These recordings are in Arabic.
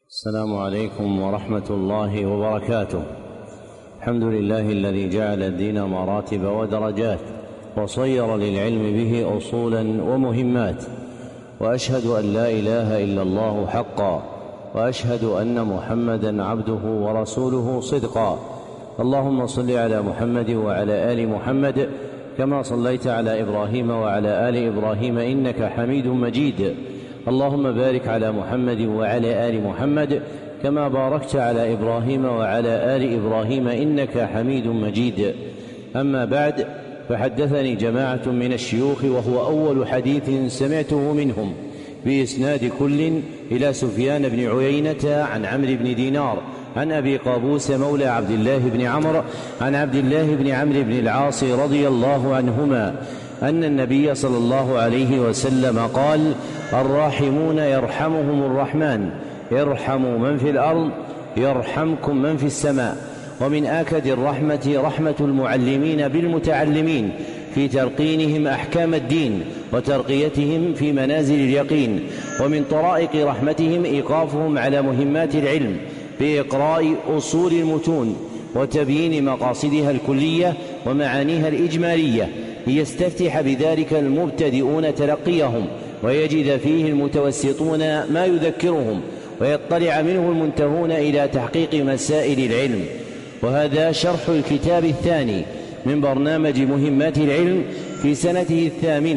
السلام عليكم ورحمة الله وبركاته. الحمد لله الذي جعل الدين مراتب ودرجات وصير للعلم به أصولا ومهمات، وأشهد أن لا إله إلا الله حقا، وأشهد أن محمدا عبده ورسوله صدقا. اللهم صل على محمد وعلى آل محمد كما صليت على إبراهيم وعلى آل إبراهيم إنك حميد مجيد. اللهم بارك على محمد وعلى آل محمد كما باركت على إبراهيم وعلى آل إبراهيم إنك حميد مجيد. أما بعد، فحدثني جماعة من الشيوخ وهو أول حديث سمعته منهم بإسناد كل إلى سفيان بن عيينة عن عمرو بن دينار عن أبي قابوس مولى عبد الله بن عمرو عن عبد الله بن عمرو بن العاص رضي الله عنهما أن النبي صلى الله عليه وسلم قال: الراحمون يرحمهم الرحمن، ارحموا من في الأرض يرحمكم من في السماء. ومن آكد الرحمة رحمة المعلمين بالمتعلمين في تلقينهم أحكام الدين وترقيتهم في منازل اليقين. ومن طرائق رحمتهم إيقافهم على مهمات العلم بإقراء أصول المتون وتبيين مقاصدها الكلية ومعانيها الإجمالية، ليستفتح بذلك المبتدئون تلقيهم ويجد فيه المتوسطون ما يذكرهم، ويطلع منه المنتهون إلى تحقيق مسائل العلم. وهذا شرح الكتاب الثاني من برنامج مهمات العلم في سنته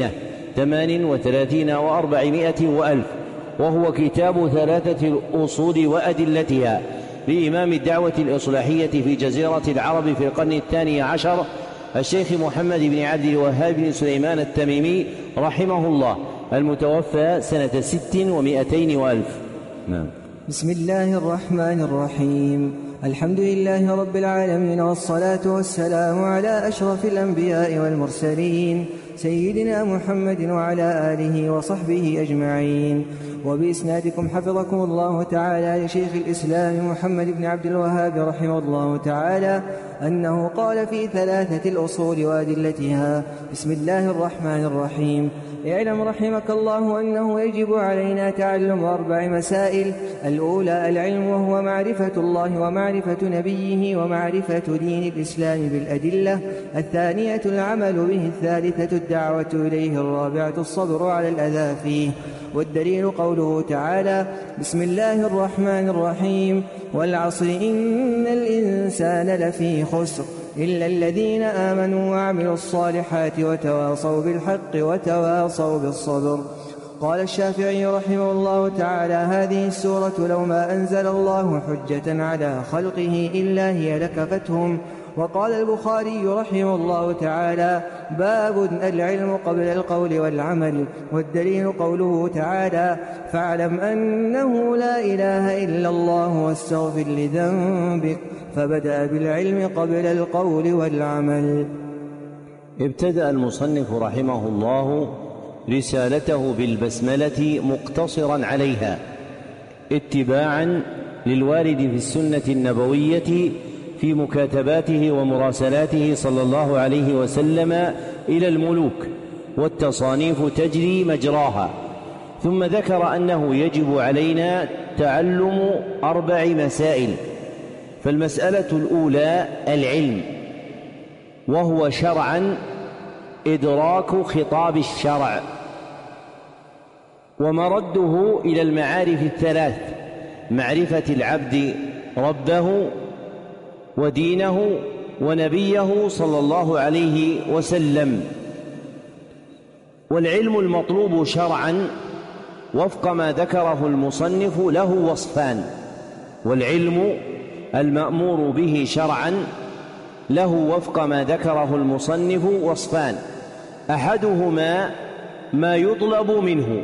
38 و400 وألف، وهو كتاب 3 الأصول وأدلتها لإمام الدعوة الإصلاحية في جزيرة العرب في القرن 12 الشيخ محمد بن عبد الوهاب بن سليمان التميمي رحمه الله، المتوفى سنة 600 وألف. نعم. بسم الله الرحمن الرحيم. الحمد لله رب العالمين، والصلاة والسلام على أشرف الأنبياء والمرسلين سيدنا محمد وعلى آله وصحبه أجمعين. وبإسنادكم حفظكم الله تعالى لشيخ الإسلام محمد بن عبد الوهاب رحمه الله تعالى أنه قال في 3 الأصول وأدلتها: بسم الله الرحمن الرحيم. اعلم رحمك الله أنه يجب علينا تعلم 4 مسائل: الأولى العلم، وهو معرفة الله ومعرفة نبيه ومعرفة دين الإسلام بالأدلة. الثانية العمل به. الثالثة الدعوة إليه. الرابعة الصبر على الأذى فيه. والدليل قوله تعالى: بسم الله الرحمن الرحيم، والعصر إن الإنسان لفي خسر إلا الذين آمنوا وعملوا الصالحات وتواصوا بالحق وتواصوا بالصبر. قال الشافعي رحمه الله تعالى: هذه السورة لو ما أنزل الله حجة على خلقه إلا هي لكفتهم. وقال البخاري رحمه الله تعالى: باب العلم قبل القول والعمل. والدليل قوله تعالى: فاعلم أنه لا إله إلا الله واستغفر لذنبك. فبدأ بالعلم قبل القول والعمل. ابتدأ المصنف رحمه الله رسالته بالبسملة مقتصرا عليها اتباعا للوارد في السنة النبوية في مكاتباته ومراسلاته صلى الله عليه وسلم إلى الملوك، والتصانيف تجري مجراها. ثم ذكر أنه يجب علينا تعلم 4 مسائل. فالمسألة الأولى العلم، وهو شرعا إدراك خطاب الشرع، ومرده إلى المعارف 3: معرفة العبد ربه ودينه ونبيه صلى الله عليه وسلم. والعلم المطلوب شرعا وفق ما ذكره المصنف له وصفان: والعلم المأمور به شرعا له وفق ما ذكره المصنف وصفان: أحدهما ما يطلب منه،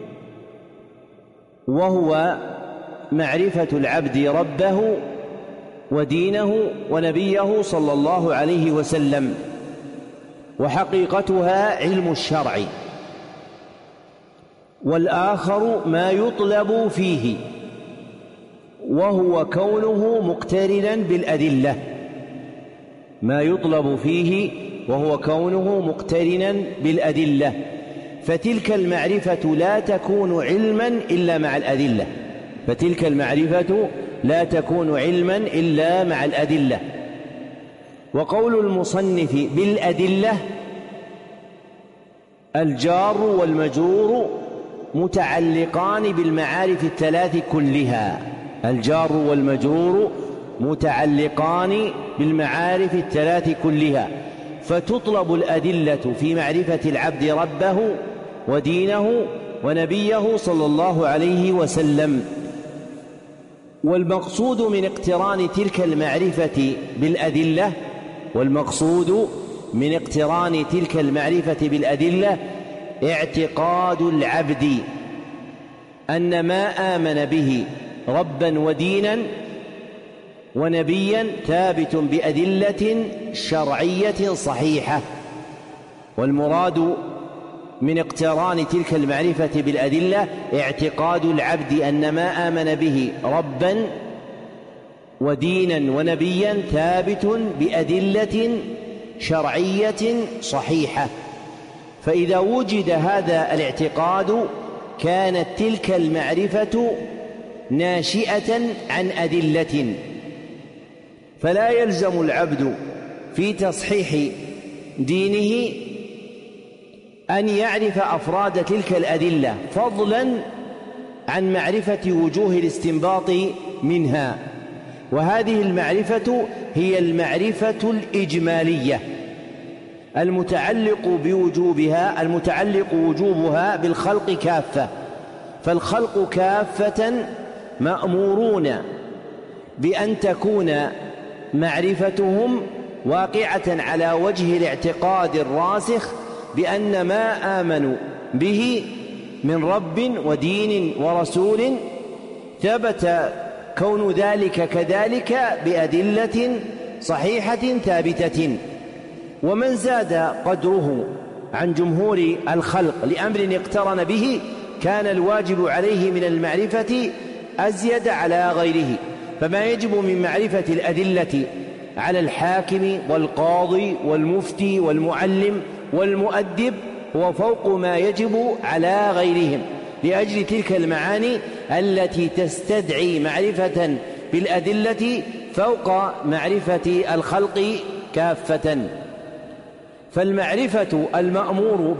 وهو معرفة العبد ربه ودينه ونبيه صلى الله عليه وسلم، وحقيقتها علم الشرع. والآخر ما يطلب فيه، وهو كونه مقترنا بالأدلة. ما يطلب فيه وهو كونه مقترنا بالأدلة. فتلك المعرفة لا تكون علما إلا مع الأدلة، فتلك المعرفة لا تكون علما إلا مع الأدلة. وقول المصنف بالأدلة الجار والمجرور متعلقان بالمعارف الثلاث كلها. الجار والمجرور متعلقان بالمعارف الثلاث كلها، فتطلب الأدلة في معرفة العبد ربه ودينه ونبيه صلى الله عليه وسلم. والمقصود من اقتران تلك المعرفة بالأدلة اعتقاد العبد أن ما آمن به ربا ودينا ونبيا ثابت بأدلة شرعية صحيحة. والمراد من اقتران تلك المعرفة بالأدلة اعتقاد العبد أن ما آمن به ربا ودينا ونبيا ثابت بأدلة شرعية صحيحة. فإذا وجد هذا الاعتقاد كانت تلك المعرفة ناشئة عن أدلة، فلا يلزم العبد في تصحيح دينه أن يعرف أفراد تلك الأدلة فضلا عن معرفة وجوه الاستنباط منها. وهذه المعرفة هي المعرفة الإجمالية المتعلق وجوبها بالخلق كافة. فالخلق كافة مأمورون بأن تكون معرفتهم واقعة على وجه الاعتقاد الراسخ بأن ما آمنوا به من رب ودين ورسول ثبت كون ذلك كذلك بأدلة صحيحة ثابتة. ومن زاد قدره عن جمهور الخلق لأمر اقترن به كان الواجب عليه من المعرفة أزيد على غيره. فما يجب من معرفة الأدلة على الحاكم والقاضي والمفتي والمعلم والمؤدب هو فوق ما يجب على غيرهم، لأجل تلك المعاني التي تستدعي معرفة بالأدلة فوق معرفة الخلق كافة. فالمعرفة المأمور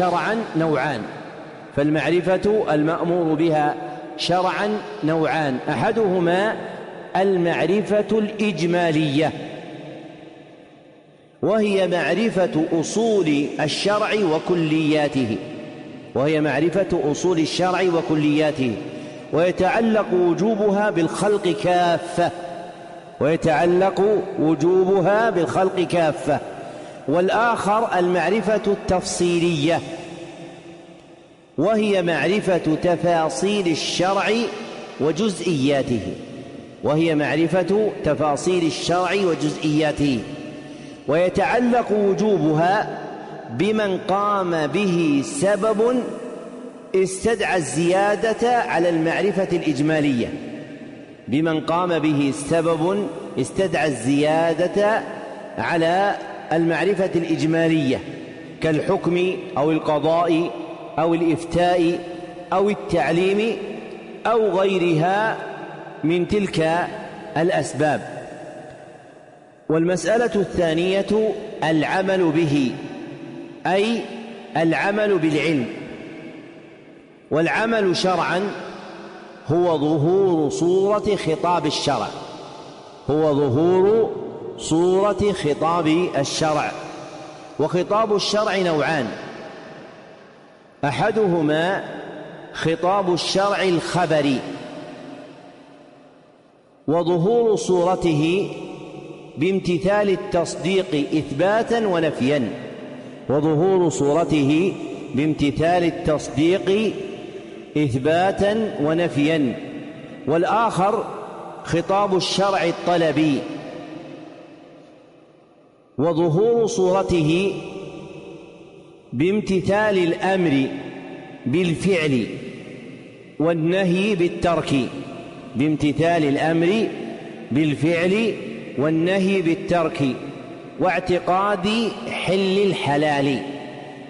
بها شرعا نوعان أحدهما المعرفة الإجمالية، وهي معرفة أصول الشرع وكلياته، ويتعلق وجوبها بالخلق كافة. والآخر المعرفة التفصيلية، وهي معرفة تفاصيل الشرع وجزئياته، ويتعلق وجوبها بمن قام به سبب استدعى الزيادة على المعرفة الإجمالية، كالحكم أو القضاء أو الإفتاء أو التعليم أو غيرها من تلك الأسباب. والمسألة الثانية العمل به، أي العمل بالعلم. والعمل شرعا هو ظهور صورة خطاب الشرع. وخطاب الشرع نوعان، أحدهما خطاب الشرع الخبري، وظهور صورته بامتثال التصديق إثباتا ونفيا. والآخر خطاب الشرع الطلبي، وظهور صورته بامتثال الأمر بالفعل والنهي بالترك، واعتقاد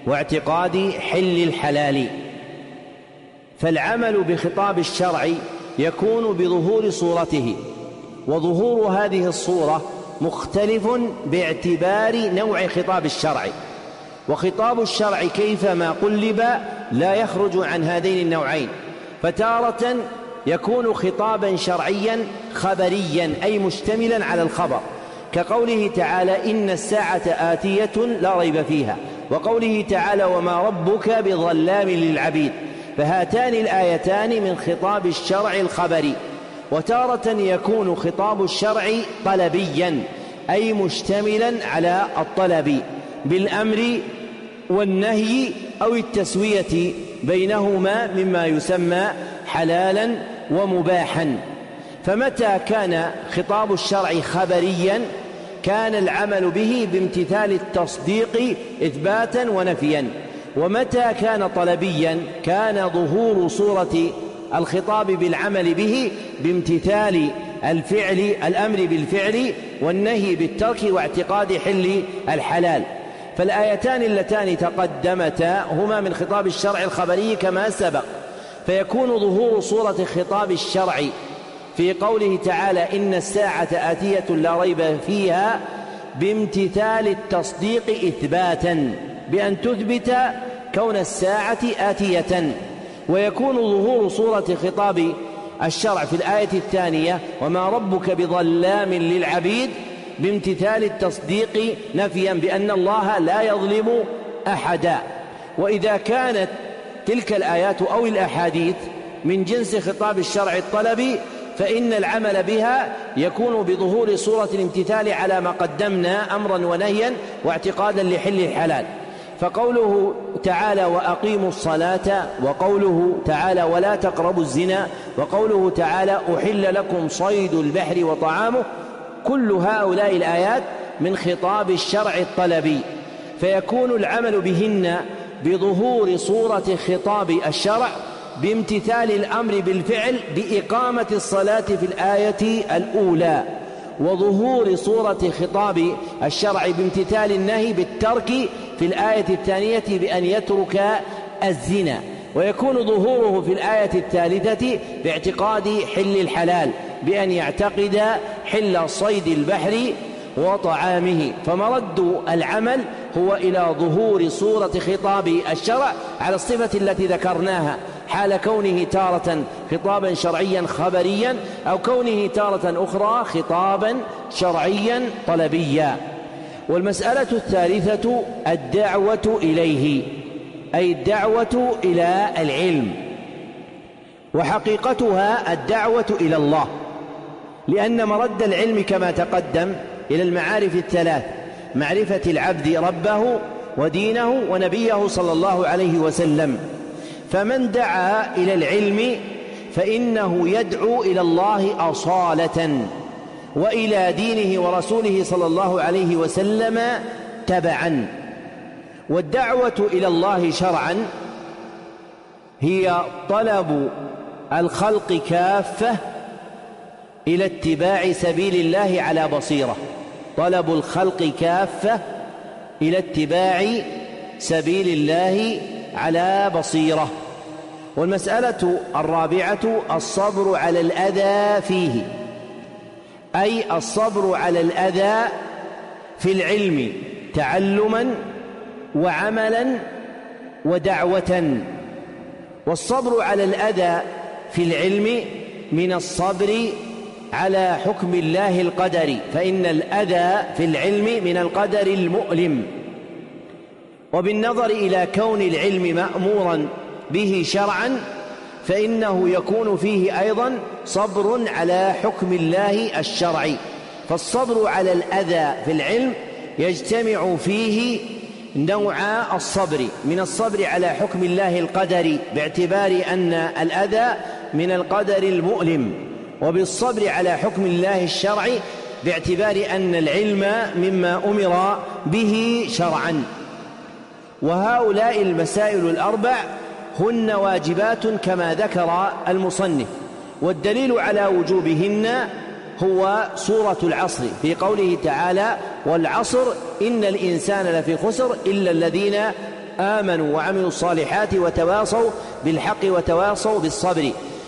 حل الحلال. فالعمل بخطاب الشرع يكون بظهور صورته، وظهور هذه الصورة مختلف باعتبار نوع خطاب الشرع، وخطاب الشرع كيفما قلب لا يخرج عن هذين النوعين. فتارة يكون خطابا شرعيا خبريا أي مشتملا على الخبر، كقوله تعالى إن الساعة آتية لا ريب فيها، وقوله تعالى وما ربك بظلام للعبيد. فهاتان الآيتان من خطاب الشرع الخبري. وتارة يكون خطاب الشرع طلبيا أي مشتملا على الطلب بالأمر والنهي أو التسوية بينهما مما يسمى حلالا ومباحا. فمتى كان خطاب الشرع خبريا كان العمل به بامتثال التصديق إثباتا ونفيا، ومتى كان طلبيا كان ظهور صورة الخطاب بالعمل به بامتثال الأمر بالفعل والنهي بالترك واعتقاد حل الحلال. فالآيتان اللتان تقدمتا هما من خطاب الشرع الخبري كما سبق، فيكون ظهور صورة خطاب الشرع في قوله تعالى إن الساعة آتية لا ريب فيها بامتثال التصديق إثباتا بأن تثبت كون الساعة آتية. ويكون ظهور صورة خطاب الشرع في الآية الثانية وما ربك بظلام للعبيد بامتثال التصديق نفيا بأن الله لا يظلم أحدا. وإذا كانت تلك الآيات أو الأحاديث من جنس خطاب الشرع الطلبي فإن العمل بها يكون بظهور صورة الامتثال على ما قدمنا أمرا ونهيا واعتقادا لحل الحلال. فقوله تعالى وأقيموا الصلاة، وقوله تعالى ولا تقربوا الزنا، وقوله تعالى أحل لكم صيد البحر وطعامه، كل هؤلاء الآيات من خطاب الشرع الطلبي، فيكون العمل بهن بظهور صورة خطاب الشرع بامتثال الأمر بالفعل بإقامة الصلاة في الآية الأولى، وظهور صورة خطاب الشرع بامتثال النهي بالترك في الآية الثانية بأن يترك الزنا. ويكون ظهوره في الآية الثالثة باعتقاد حل الحلال بأن يعتقد حل صيد البحر وطعامه. فمرد العمل هو إلى ظهور صورة خطاب الشرع على الصفة التي ذكرناها، حال كونه تارة خطابا شرعيا خبريا أو كونه تارة أخرى خطابا شرعيا طلبيا. والمسألة الثالثة الدعوة إليه، أي الدعوة إلى العلم، وحقيقتها الدعوة إلى الله، لأن مرد العلم كما تقدم إلى المعارف الثلاث: معرفة العبد ربه ودينه ونبيه صلى الله عليه وسلم. فمن دعا إلى العلم فإنه يدعو إلى الله أصالة وإلى دينه ورسوله صلى الله عليه وسلم تبعا. والدعوة إلى الله شرعا هي طلب الخلق كافة إلى اتباع سبيل الله على بصيرة، طلب الخلق كافة إلى اتباع سبيل الله على بصيرة. والمسألة الرابعة الصبر على الأذى فيه، أي الصبر على الأذى في العلم تعلما وعملا ودعوة. والصبر على الأذى في العلم من الصبر على حكم الله القدري، فإن الأذى في العلم من القدر المؤلم. وبالنظر إلى كون العلم مأمورا به شرعا فإنه يكون فيه أيضا صبر على حكم الله الشرعي. فالصبر على الأذى في العلم يجتمع فيه نوع الصبر: من الصبر على حكم الله القدري باعتبار أن الأذى من القدر المؤلم، وبالصبر على حكم الله الشرعي باعتبار أن العلم مما أمر به شرعا. وهؤلاء المسائل الأربع هن واجبات كما ذكر المصنف، والدليل على وجوبهن هو سورة العصر في قوله تعالى والعصر إن الإنسان لفي خسر إلا الذين آمنوا وعملوا الصالحات وتواصوا بالحق وتواصوا بالصبر.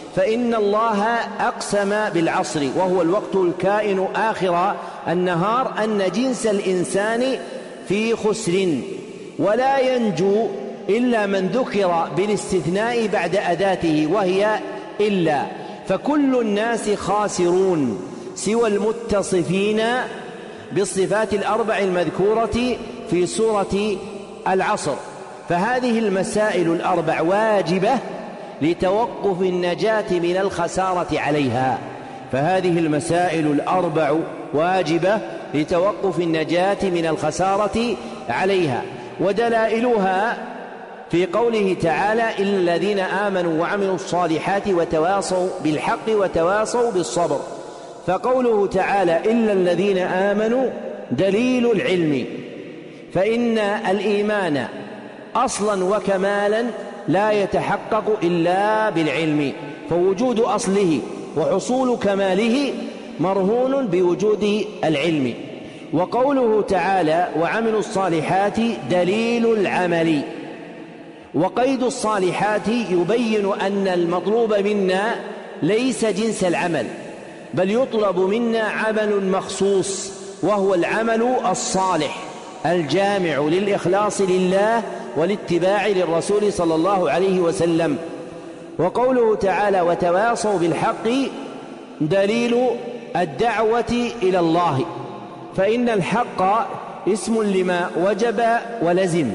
فإن الله أقسم بالعصر وهو الوقت الكائن آخر النهار أن جنس الإنسان في خسر، ولا ينجو إلا من ذكر بالاستثناء بعد أداته وهي إلا، فكل الناس خاسرون سوى المتصفين بالصفات الأربع المذكورة في سورة العصر. فهذه المسائل الأربع واجبة لتوقف النجاة من الخسارة عليها، فهذه المسائل الأربع واجبة لتوقف النجاة من الخسارة عليها. ودلائلها في قوله تعالى: إلا الذين آمنوا وعملوا الصالحات وتواصوا بالحق وتواصوا بالصبر. فقوله تعالى: إلا الذين آمنوا دليل العلم، فإن الإيمان أصلا وكمالا لا يتحقق إلا بالعلم، فوجود أصله وحصول كماله مرهون بوجود العلم. وقوله تعالى: وعملوا الصالحات دليل العمل. وقيد الصالحات يبين أن المطلوب منا ليس جنس العمل، بل يطلب منا عمل مخصوص، وهو العمل الصالح الجامع للإخلاص لله والاتباع للرسول صلى الله عليه وسلم. وقوله تعالى: وتواصوا بالحق دليل الدعوة إلى الله، فإن الحق اسم لما وجب ولزم،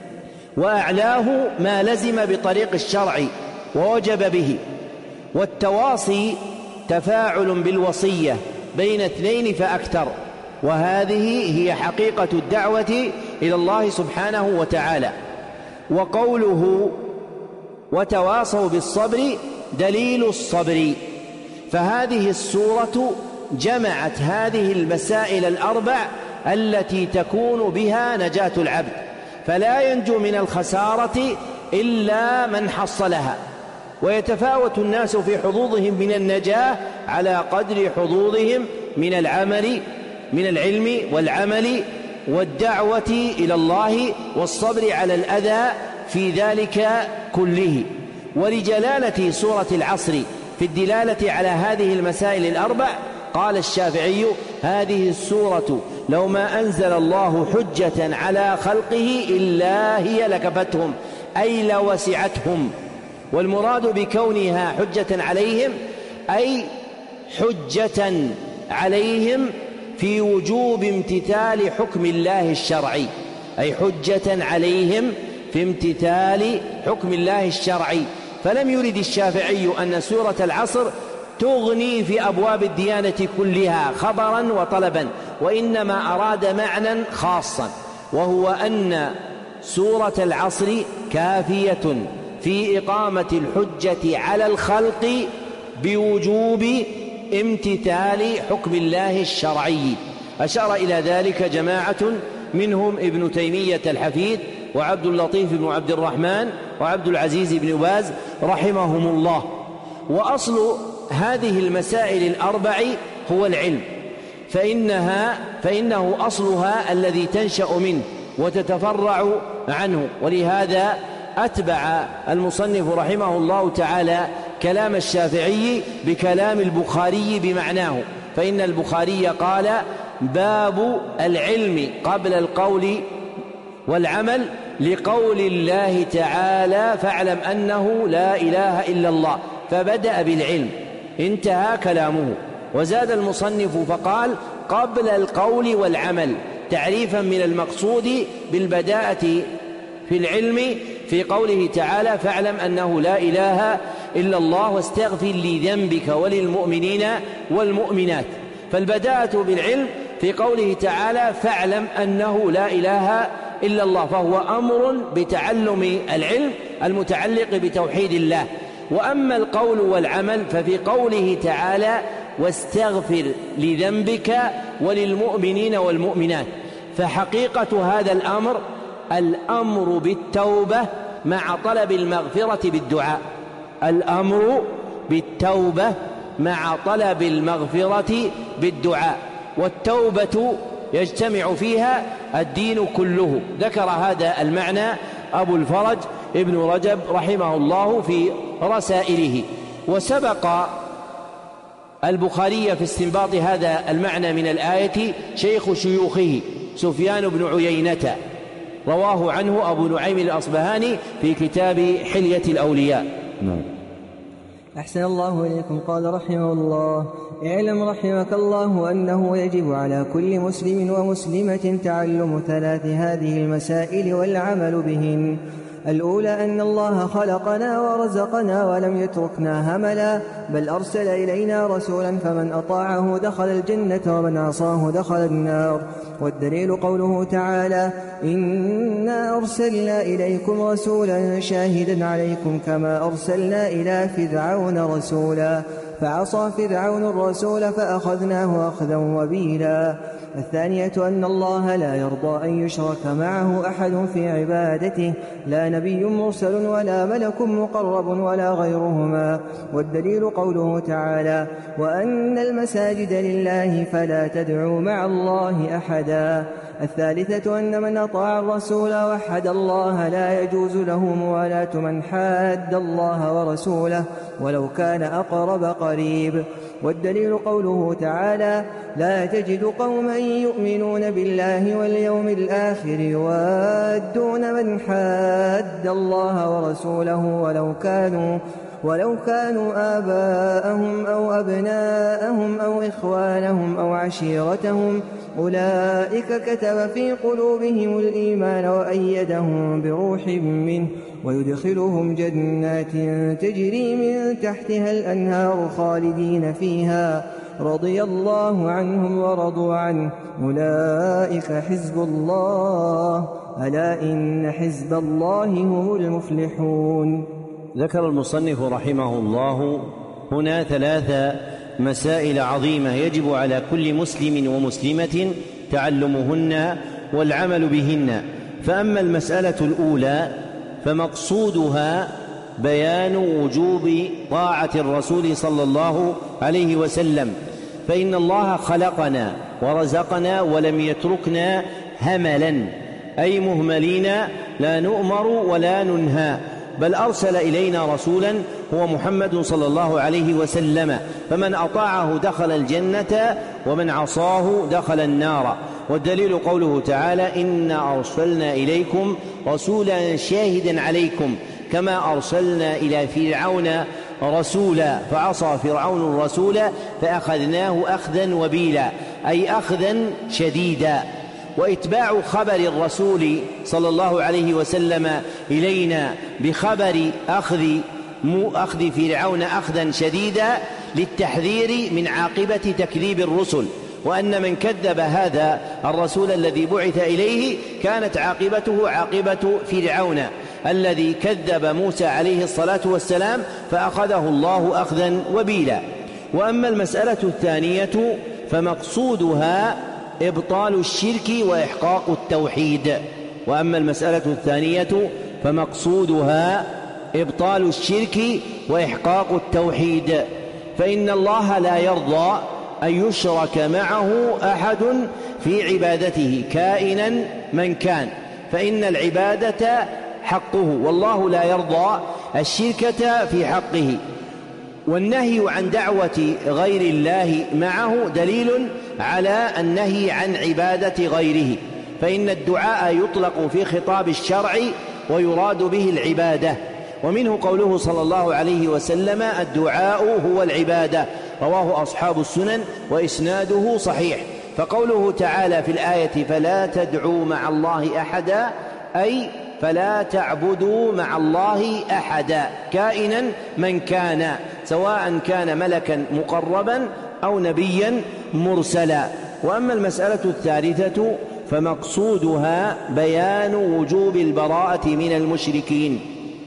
وأعلاه ما لزم بطريق الشرع ووجب به. والتواصي تفاعل بالوصية بين اثنين فأكثر، وهذه هي حقيقة الدعوة إلى الله سبحانه وتعالى. وقوله: وتواصوا بالصبر دليل الصبر. فهذه السورة جمعت هذه المسائل الأربع التي تكون بها نجاة العبد، فلا ينجو من الخسارة إلا من حصلها. ويتفاوت الناس في حظوظهم من النجاة على قدر حظوظهم من العلم والعمل والدعوة إلى الله والصبر على الأذى في ذلك كله. ولجلالة سورة العصر في الدلالة على هذه المسائل الأربع قال الشافعي: هذه السورة لو ما أنزل الله حجة على خلقه إلا هي لكفتهم، أي لوسعتهم. والمراد بكونها حجة عليهم أي حجة عليهم في وجوب امتثال حكم الله الشرعي، أي حجة عليهم في امتثال حكم الله الشرعي. فلم يرد الشافعي أن سورة العصر تغني في أبواب الديانة كلها خبرا وطلبا، وإنما أراد معنى خاصا، وهو أن سورة العصر كافية في إقامة الحجة على الخلق بوجوب امتثال حكم الله الشرعي. أشار إلى ذلك جماعة منهم ابن تيمية الحفيد وعبد اللطيف بن عبد الرحمن وعبد العزيز بن باز رحمهم الله. وأصل هذه المسائل الأربع هو العلم، فإنه أصلها الذي تنشأ منه وتتفرع عنه. ولهذا أتبع المصنف رحمه الله تعالى كلام الشافعي بكلام البخاري بمعناه، فإن البخاري قال: باب العلم قبل القول والعمل، لقول الله تعالى: فاعلم أنه لا إله إلا الله، فبدأ بالعلم، انتهى كلامه. وزاد المصنف فقال: قبل القول والعمل، تعريفا من المقصود بالبداءة في العلم في قوله تعالى: فاعلم أنه لا إله إلا الله واستغفر لذنبك وللمؤمنين والمؤمنات. فالبداءة بالعلم في قوله تعالى: فاعلم أنه لا إله إلا الله، فهو أمر بتعلم العلم المتعلق بتوحيد الله. وأما القول والعمل ففي قوله تعالى: واستغفر لذنبك وللمؤمنين والمؤمنات. فحقيقة هذا الأمر بالتوبة مع طلب المغفرة بالدعاء، الأمر بالتوبة مع طلب المغفرة بالدعاء، والتوبة يجتمع فيها الدين كله. ذكر هذا المعنى أبو الفرج ابن رجب رحمه الله في رسائله. وسبق البخاري في استنباط هذا المعنى من الآية شيخ شيوخه سفيان بن عيينة، رواه عنه أبو نعيم الأصبهاني في كتاب حلية الأولياء. أحسن الله إليكم. قال رحمه الله: اعلم رحمك الله أنه يجب على كل مسلم ومسلمة تعلم ثلاث هذه المسائل والعمل بهن. الأولى أن الله خلقنا ورزقنا ولم يتركنا هملا، بل أرسل إلينا رسولا فمن أطاعه دخل الجنة ومن عصاه دخل النار. والدليل قوله تعالى: إنا أرسلنا إليكم رسولا شاهدا عليكم كما أرسلنا إلى فرعون رسولا فعصى فرعون الرسول فأخذناه أخذا وبيلا. الثانية أن الله لا يرضى أن يشرك معه أحد في عبادته، لا نبي مرسل ولا ملك مقرب ولا غيرهما. والدليل قوله تعالى: وأن المساجد لله فلا تدعوا مع الله أحدا. الثالثة أن من أطاع الرسول وحد الله لا يجوز له موالاة من حاد الله ورسوله ولو كان أقرب قريب. والدليل قوله تعالى: لا تجد قوما يؤمنون بالله واليوم الآخر يوادون من حاد الله ورسوله ولو كانوا آباءهم أو أبناءهم أو إخوانهم أو عشيرتهم أولئك كتب في قلوبهم الإيمان وأيدهم بروح منه ويدخلهم جنات تجري من تحتها الأنهار خالدين فيها رضي الله عنهم ورضوا عنه أولئك حزب الله ألا إن حزب الله هم المفلحون. ذكر المصنف رحمه الله هنا ثلاث مسائل عظيمة يجب على كل مسلم ومسلمة تعلمهن والعمل بهن. فأما المسألة الأولى فمقصودها بيان وجوب طاعة الرسول صلى الله عليه وسلم، فإن الله خلقنا ورزقنا ولم يتركنا هملا أي مهملين لا نؤمر ولا ننهى، بل أرسل إلينا رسولا هو محمد صلى الله عليه وسلم، فمن أطاعه دخل الجنة ومن عصاه دخل النار. والدليل قوله تعالى: إنا أرسلنا إليكم رسولا شاهدا عليكم كما أرسلنا إلى فرعون رسولا فعصى فرعون الرسول فأخذناه أخذا وبيلا أي أخذا شديدا. وإتباع خبر الرسول صلى الله عليه وسلم إلينا بخبر أخذ فرعون أخذا شديدا للتحذير من عاقبة تكذيب الرسل، وأن من كذب هذا الرسول الذي بعث إليه كانت عاقبته عاقبة فرعون الذي كذب موسى عليه الصلاة والسلام فأخذه الله أخذا وبيلا. وأما المسألة الثانية فمقصودها إبطال الشرك وإحقاق التوحيد. وأما المسألة الثانية فمقصودها إبطال الشرك وإحقاق التوحيد، فإن الله لا يرضى أن يشرك معه أحد في عبادته كائنا من كان، فإن العبادة حقه والله لا يرضى الشركة في حقه. والنهي عن دعوة غير الله معه دليل على النهي عن عبادة غيره، فإن الدعاء يطلق في خطاب الشرع ويراد به العبادة، ومنه قوله صلى الله عليه وسلم: الدعاء هو العبادة، رواه أصحاب السنن وإسناده صحيح. فقوله تعالى في الآية: فلا تدعوا مع الله أحدا أي فلا تعبدوا مع الله أحدا كائنا من كان، سواء كان ملكا مقربا أو نبيا مرسلا. وأما المسألة الثالثة فمقصودها بيان وجوب البراءة من المشركين،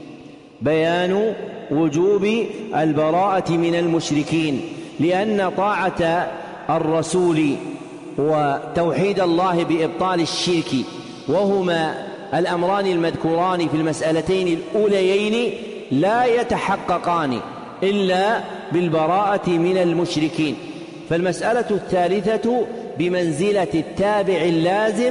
بيان وجوب البراءة من المشركين، لأن طاعة الرسول وتوحيد الله بإبطال الشرك وهما الأمران المذكوران في المسألتين الأوليين لا يتحققان إلا بالبراءة من المشركين. فالمسألة الثالثة بمنزلة التابع اللازم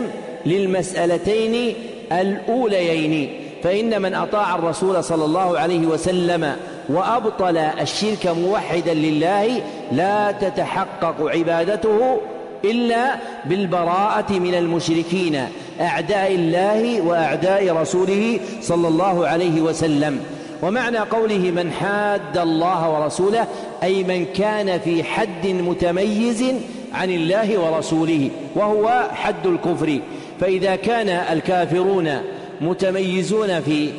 للمسألتين الأوليين، فإن من أطاع الرسول صلى الله عليه وسلم وأبطل الشرك موحدا لله لا تتحقق عبادته إلا بالبراءة من المشركين أعداء الله وأعداء رسوله صلى الله عليه وسلم. ومعنى قوله من حاد الله ورسوله أي من كان في حد متميز عن الله ورسوله وهو حد الكفر. فإذا كان الكافرون متميزين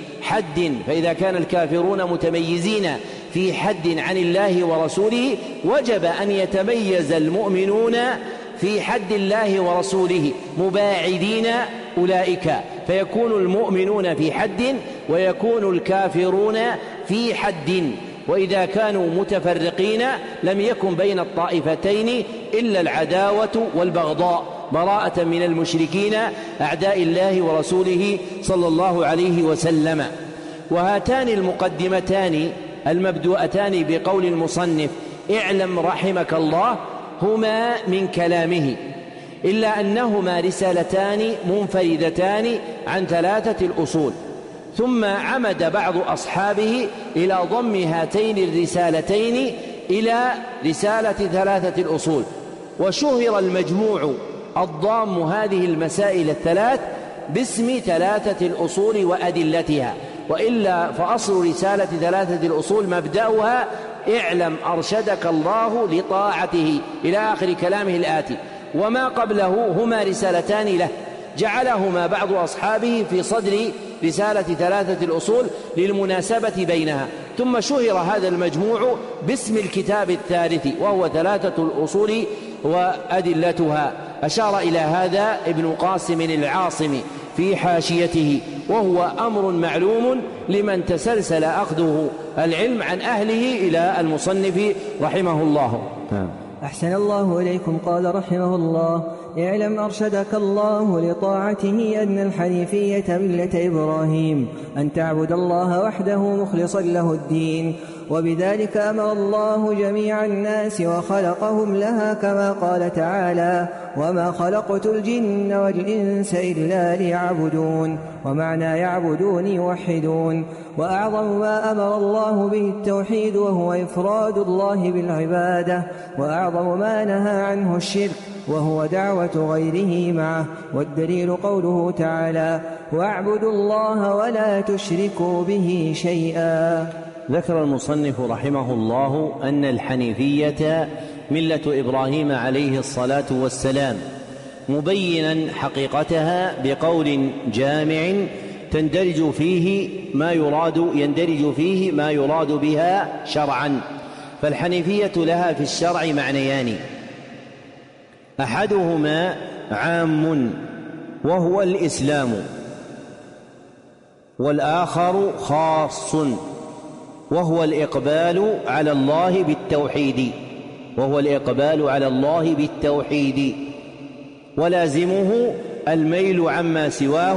في حد عن الله ورسوله وجب أن يتميز المؤمنون في حد الله ورسوله مباعدين أولئك، فيكون المؤمنون في حد ويكون الكافرون في حد. وإذا كانوا متفرقين لم يكن بين الطائفتين إلا العداوة والبغضاء براءة من المشركين أعداء الله ورسوله صلى الله عليه وسلم. وهاتان المقدمتان المبدوءتان بقول المصنف اعلم رحمك الله هما من كلامه، إلا أنهما رسالتان منفردتان عن 3 الأصول، ثم عمد بعض أصحابه إلى ضم هاتين الرسالتين إلى رسالة 3 الأصول، وشهر المجموع الضام هذه المسائل 3 باسم 3 الأصول وأدلتها، وإلا فأصل رسالة 3 الأصول مبدأها اعلم أرشدك الله لطاعته إلى آخر كلامه الآتي. وما قبله هما رسالتان له جعلهما بعض أصحابه في صدر رسالة 3 الأصول للمناسبة بينها، ثم شهر هذا المجموع باسم الكتاب الثالث وهو 3 الأصول وأدلتها. أشار إلى هذا ابن قاسم العاصم في حاشيته، وهو أمر معلوم لمن تسلسل أخذه العلم عن أهله إلى المصنف رحمه الله. أحسن الله إليكم. قال رحمه الله اعلم أرشدك الله لطاعته أن الحنيفية ملة إبراهيم أن تعبد الله وحده مخلصا له الدين، وبذلك أمر الله جميع الناس وخلقهم لها كما قال تعالى وما خلقت الجن والإنس إلا ليعبدون، ومعنى يعبدون يوحدون. وأعظم ما أمر الله به التوحيد وهو إفراد الله بالعبادة، وأعظم ما نهى عنه الشرك وهو دعوة غيره معه، والدليل قوله تعالى واعبدوا الله ولا تشركوا به شيئا. ذكر المصنف رحمه الله أن الحنيفية ملة إبراهيم عليه الصلاة والسلام، مبينا حقيقتها بقول جامع يندرج فيه ما يراد بها شرعا. فالحنيفية لها في الشرع معنيان، أحدهما عام وهو الإسلام، والآخر خاص وهو الإقبال على الله بالتوحيد، ولازمه الميل عما سواه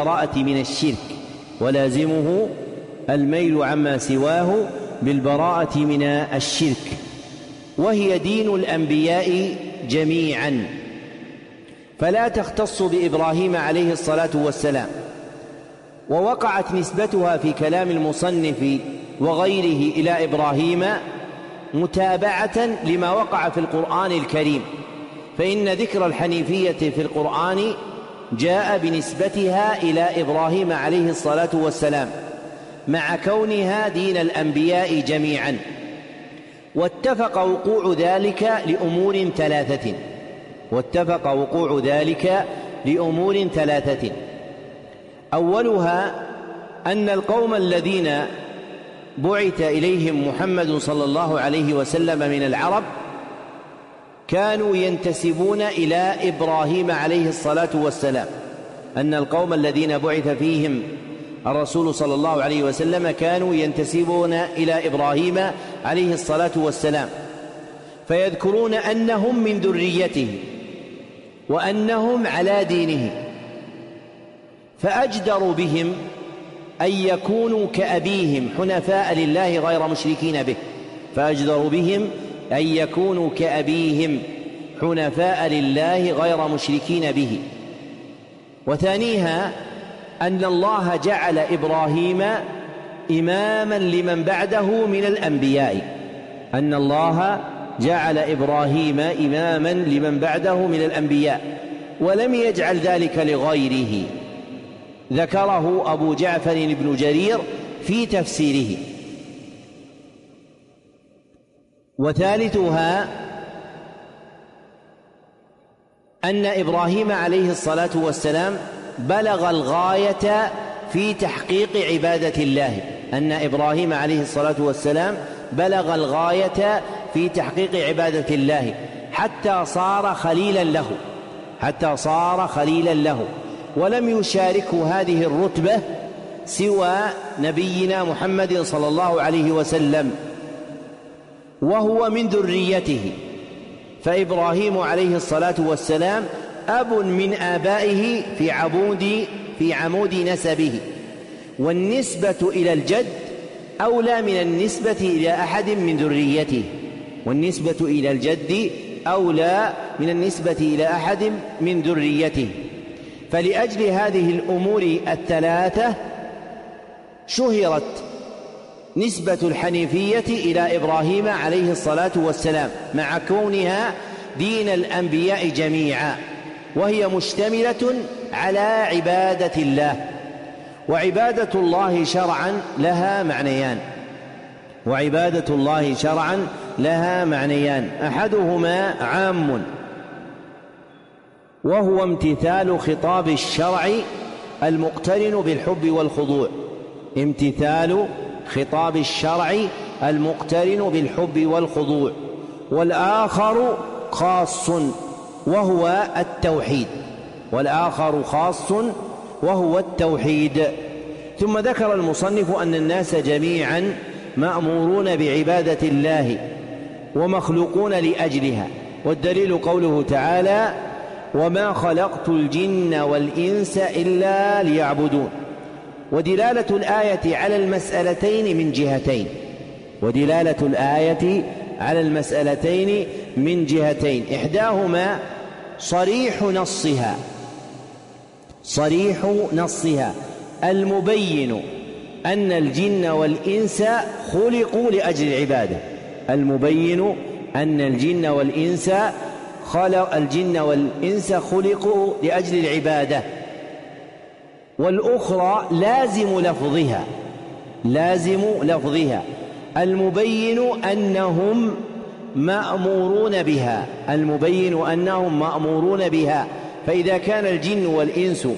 بالبراءة من الشرك، وهي دين الأنبياء جميعا، فلا تختص بإبراهيم عليه الصلاة والسلام. ووقعت نسبتها في كلام المصنف وغيره إلى إبراهيم متابعة لما وقع في القرآن الكريم، فإن ذكر الحنيفية في القرآن جاء بنسبتها إلى إبراهيم عليه الصلاة والسلام مع كونها دين الأنبياء جميعا. واتفق وقوع ذلك لأمور ثلاثة. أولها أن القوم الذين بعث إليهم محمد صلى الله عليه وسلم من العرب كانوا ينتسبون إلى إبراهيم عليه الصلاة والسلام، أن القوم الذين بعث فيهم الرسول صلى الله عليه وسلم كانوا ينتسبون إلى إبراهيم عليه الصلاة والسلام، فيذكرون أنهم من ذريته وأنهم على دينه، فأجدروا بهم أن يكونوا كأبيهم حنفاء لله غير مشركين به. وثانيها أن الله جعل إبراهيم إماما لمن بعده من الأنبياء، أن الله جعل إبراهيم إماما لمن بعده من الأنبياء ولم يجعل ذلك لغيره، ذكره أبو جعفر بن جرير في تفسيره. وثالثها أن إبراهيم عليه الصلاة والسلام بلغ الغاية في تحقيق عبادة الله، أن إبراهيم عليه الصلاة والسلام بلغ الغاية في تحقيق عبادة الله حتى صار خليلا له، ولم يشاركه هذه الرتبة سوى نبينا محمد صلى الله عليه وسلم، وهو من ذريته، فإبراهيم عليه الصلاة والسلام أب من آبائه في عمود نسبه، والنسبة إلى الجد أولى من النسبة إلى أحد من ذريته، والنسبة إلى الجد أولى من النسبة إلى أحد من ذريته. فلأجل هذه الأمور الثلاثة شهرت نسبة الحنيفية إلى إبراهيم عليه الصلاة والسلام مع كونها دين الأنبياء جميعا، وهي مشتملة على عبادة الله. وعبادة الله شرعا لها معنيان، أحدهما عام وهو امتثال خطاب الشرع المقترن بالحب والخضوع، والآخر خاص وهو التوحيد. ثم ذكر المصنف أن الناس جميعا مأمورون بعبادة الله ومخلوقون لأجلها، والدليل قوله تعالى: وما خلقت الجن والإنس إلا ليعبدون. ودلالة الآية على المسألتين من جهتين، إحداهما صريح نصها المبين أن الجن والإنس خلقوا لأجل العبادة، والأخرى لازم لفظها المبين أنهم مأمورون بها. فإذا كان الجن والإنس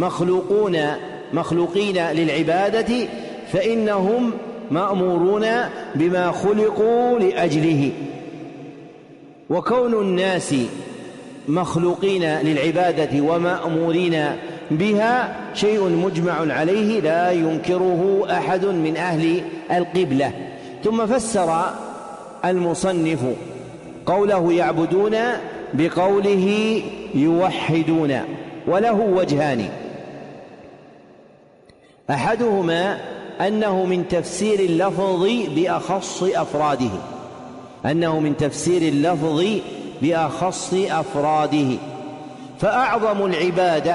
مخلوقين للعبادة فإنهم مأمورون بما خلقوا لأجله. وكون الناس مخلوقين للعبادة ومأمورين بها شيء مجمع عليه لا ينكره أحد من أهل القبلة. ثم فسر المصنف قوله يعبدون بقوله يوحدون، وله وجهان: أحدهما أنه من تفسير اللفظ بأخص أفراده، فأعظم العبادة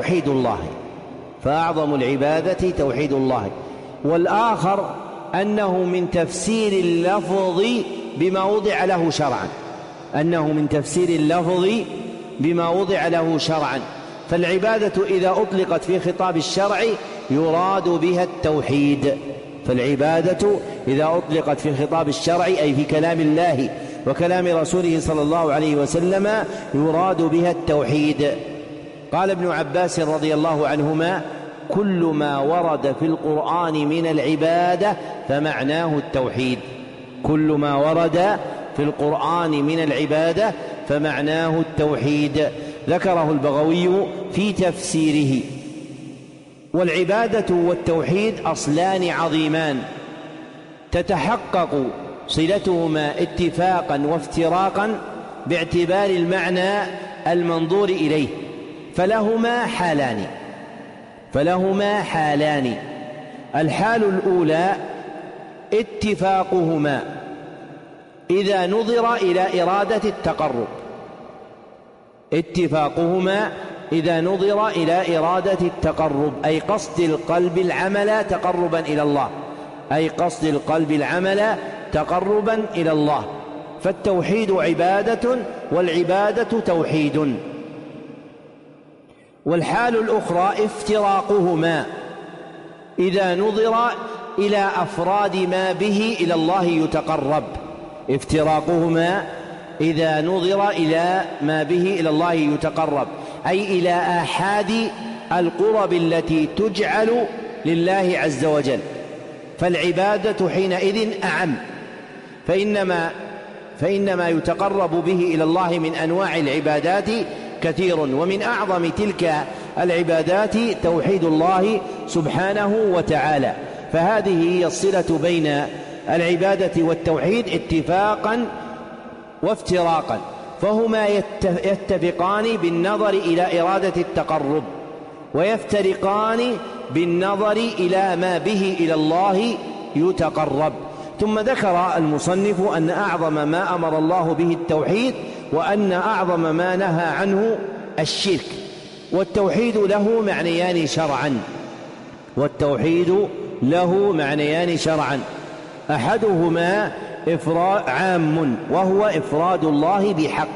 توحيد الله. والآخر أنه من تفسير اللفظ بما وضع له شرعا، فالعبادة إذا أطلقت في خطاب الشرع يراد أي في كلام الله وكلام رسوله صلى الله عليه وسلم يراد بها التوحيد. قال ابن عباس رضي الله عنهما: كل ما ورد في القرآن من العبادة فمعناه التوحيد. ذكره البغوي في تفسيره. والعبادة والتوحيد أصلان عظيمان تتحقق صلتهما اتفاقا وافتراقا باعتبار المعنى المنظور إليه، فلهما حالان: الحال الأولى اتفاقهما إذا نظر إلى إرادة التقرب، أي قصد القلب العمل تقربا إلى الله، أي قصد القلب العمل تقربا إلى الله. فالتوحيد عبادة، والعبادة توحيد. والحال الأخرى افتراقهما إذا نظر إلى أفراد ما به إلى الله يتقرب. افتراقهما إذا نظر إلى ما به إلى الله يتقرب، أي إلى آحاد القرب التي تجعل لله عز وجل. فالعبادة حينئذ أعم، فإنما يتقرب به إلى الله من أنواع العبادات كثير، ومن أعظم تلك العبادات توحيد الله سبحانه وتعالى. فهذه هي الصلة بين العبادة والتوحيد اتفاقا وافتراقا، فهما يتفقان بالنظر إلى إرادة التقرب، ويفترقان بالنظر إلى ما به إلى الله يتقرب. ثم ذكر المصنف أن أعظم ما أمر الله به التوحيد، وأن أعظم ما نهى عنه الشرك. والتوحيد له معنيان شرعا، أحدهما عام وهو إفراد الله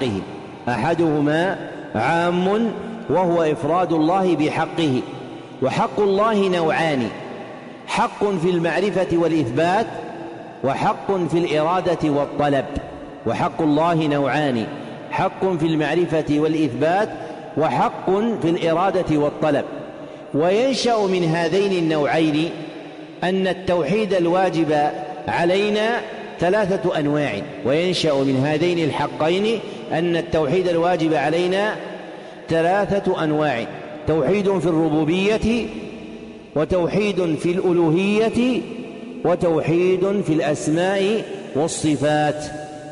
بحقه. وحق الله نوعان: حق في المعرفة والإثبات، وحق في الإرادة والطلب. وحق الله نوعان: حق في المعرفة والإثبات، وحق في الإرادة والطلب. وينشأ من هذين النوعين أن التوحيد الواجب علينا 3 أنواع. وينشأ من هذين الحقين أن التوحيد الواجب علينا 3 أنواع: توحيد في الربوبية، وتوحيد في الألوهية، وتوحيد في الأسماء والصفات.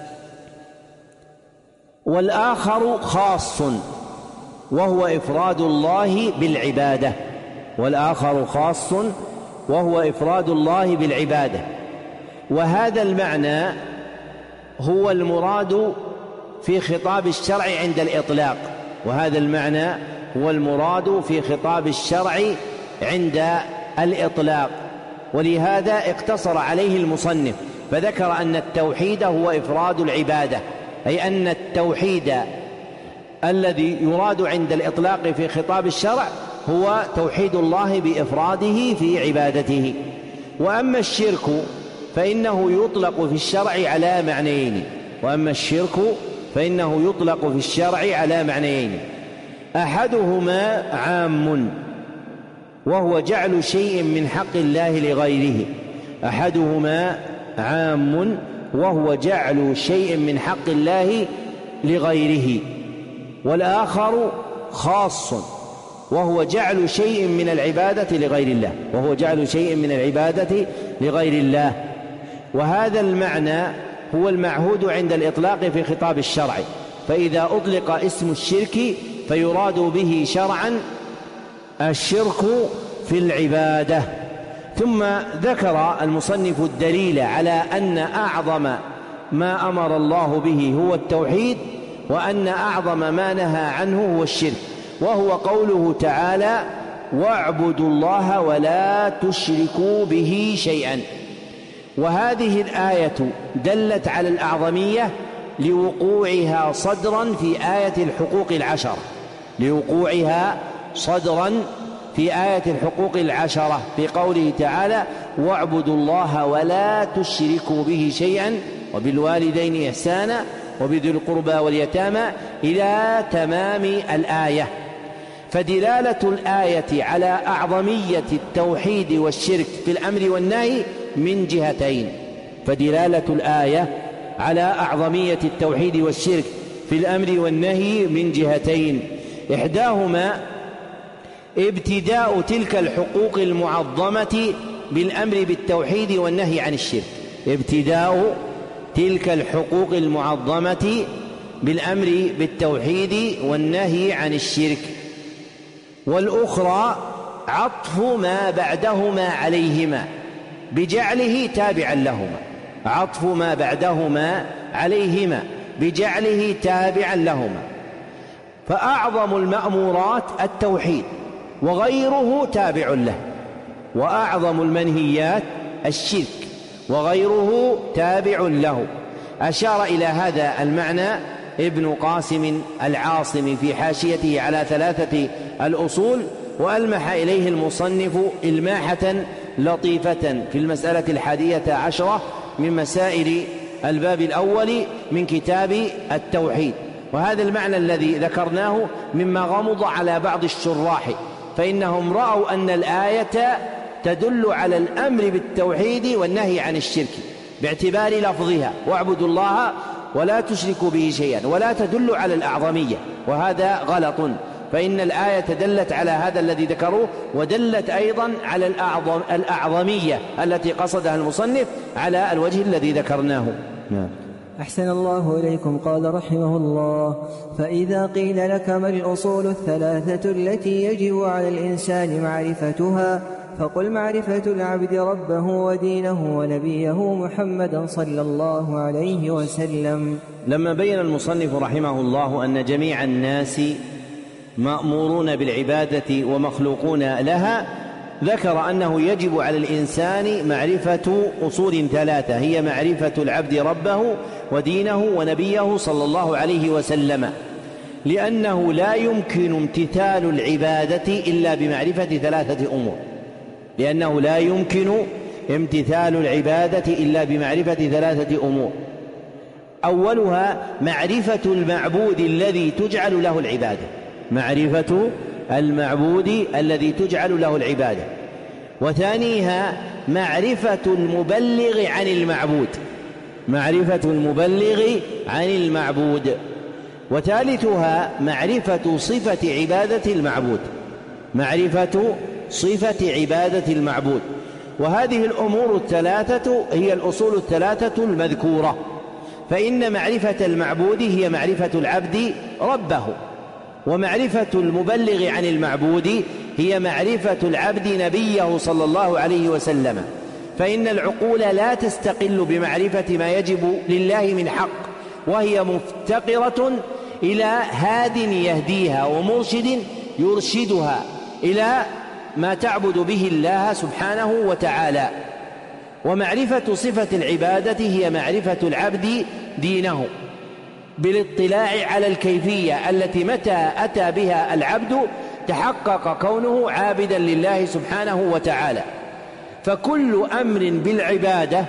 والآخر خاص وهو إفراد الله بالعبادة. وهذا المعنى هو المراد في خطاب الشرع عند الإطلاق. ولهذا اقتصر عليه المصنف فذكر أن التوحيد هو إفراد العبادة، أي أن التوحيد الذي يراد عند الإطلاق في خطاب الشرع هو توحيد الله بإفراده في عبادته. وأما الشرك فإنه يطلق في الشرع على معنيين: أحدهما عام وهو جعل شيء من حق الله لغيره، والآخر خاص وهو جعل شيء من العبادة لغير الله. وهذا المعنى هو المعهود عند الإطلاق في خطاب الشرع. فإذا أطلق اسم الشرك فيراد به شرعا الشرك في العبادة. ثم ذكر المصنف الدليل على أن أعظم ما أمر الله به هو التوحيد، وأن أعظم ما نهى عنه هو الشرك، وهو قوله تعالى: واعبدوا الله ولا تشركوا به شيئا. وهذه الآية دلت على الأعظمية لوقوعها صدرا في آية الحقوق العشرة في قوله تعالى: واعبدوا الله ولا تشركوا به شيئا وبالوالدين إحسانا وبذي القربى واليتامى إلى تمام الآية. فدلالة الآية على أعظمية التوحيد والشرك في الأمر والنهي من جهتين: إحداهما ابتداء تلك الحقوق المعظمة بالأمر بالتوحيد والنهي عن الشرك، والأخرى عطف ما بعدهما عليهما بجعله تابعا لهما. فأعظم المأمورات التوحيد وغيره تابع له، وأعظم المنهيات الشرك، وغيره تابع له. أشار إلى هذا المعنى ابن قاسم العاصم في حاشيته على 3 الأصول، وألمح إليه المصنف إلماحة لطيفة في المسألة 11 من مسائل الباب الأول من كتاب التوحيد. وهذا المعنى الذي ذكرناه مما غمض على بعض الشراح، فإنهم رأوا أن الآية تدل على الأمر بالتوحيد والنهي عن الشرك باعتبار لفظها واعبدوا الله ولا تشركوا به شيئا، ولا تدل على الأعظمية، وهذا غلط، فإن الآية دلت على هذا الذي ذكروه، ودلت أيضا على الأعظمية التي قصدها المصنف على الوجه الذي ذكرناه. أحسن الله إليكم. قال رحمه الله: فإذا قيل لك ما الأصول الثلاثة التي يجب على الإنسان معرفتها، فقل معرفة العبد ربه ودينه ونبيه محمدا صلى الله عليه وسلم. لما بين المصنف رحمه الله أن جميع الناس مأمورون بالعبادة ومخلوقون لها، ذكر أنه يجب على الإنسان معرفة أصول 3، هي معرفة العبد ربه ودينه ونبيه صلى الله عليه وسلم، لأنه لا يمكن امتثال العبادة إلا بمعرفة 3 أمور، لأنه لا يمكن امتثال العبادة إلا بمعرفة 3 أمور. أولها معرفة المعبود الذي تجعل له العبادة، معرفة المعبود الذي تجعل له العبادة. وثانيها معرفة المبلغ عن المعبود، معرفة المبلغ عن المعبود. وثالثها معرفة صفة عبادة المعبود، معرفة صفة عبادة المعبود. وهذه الأمور 3 هي الأصول 3 المذكورة، فإن معرفة المعبود هي معرفة العبد ربه، ومعرفة المبلغ عن المعبود هي معرفة العبد نبيه صلى الله عليه وسلم، فإن العقول لا تستقل بمعرفة ما يجب لله من حق، وهي مفتقرة إلى هاد يهديها ومرشد يرشدها إلى ما تعبد به الله سبحانه وتعالى. ومعرفة صفة العبادة هي معرفة العبد دينه بالاطلاع على الكيفية التي متى أتى بها العبد تحقق كونه عابدا لله سبحانه وتعالى. فكل أمر بالعبادة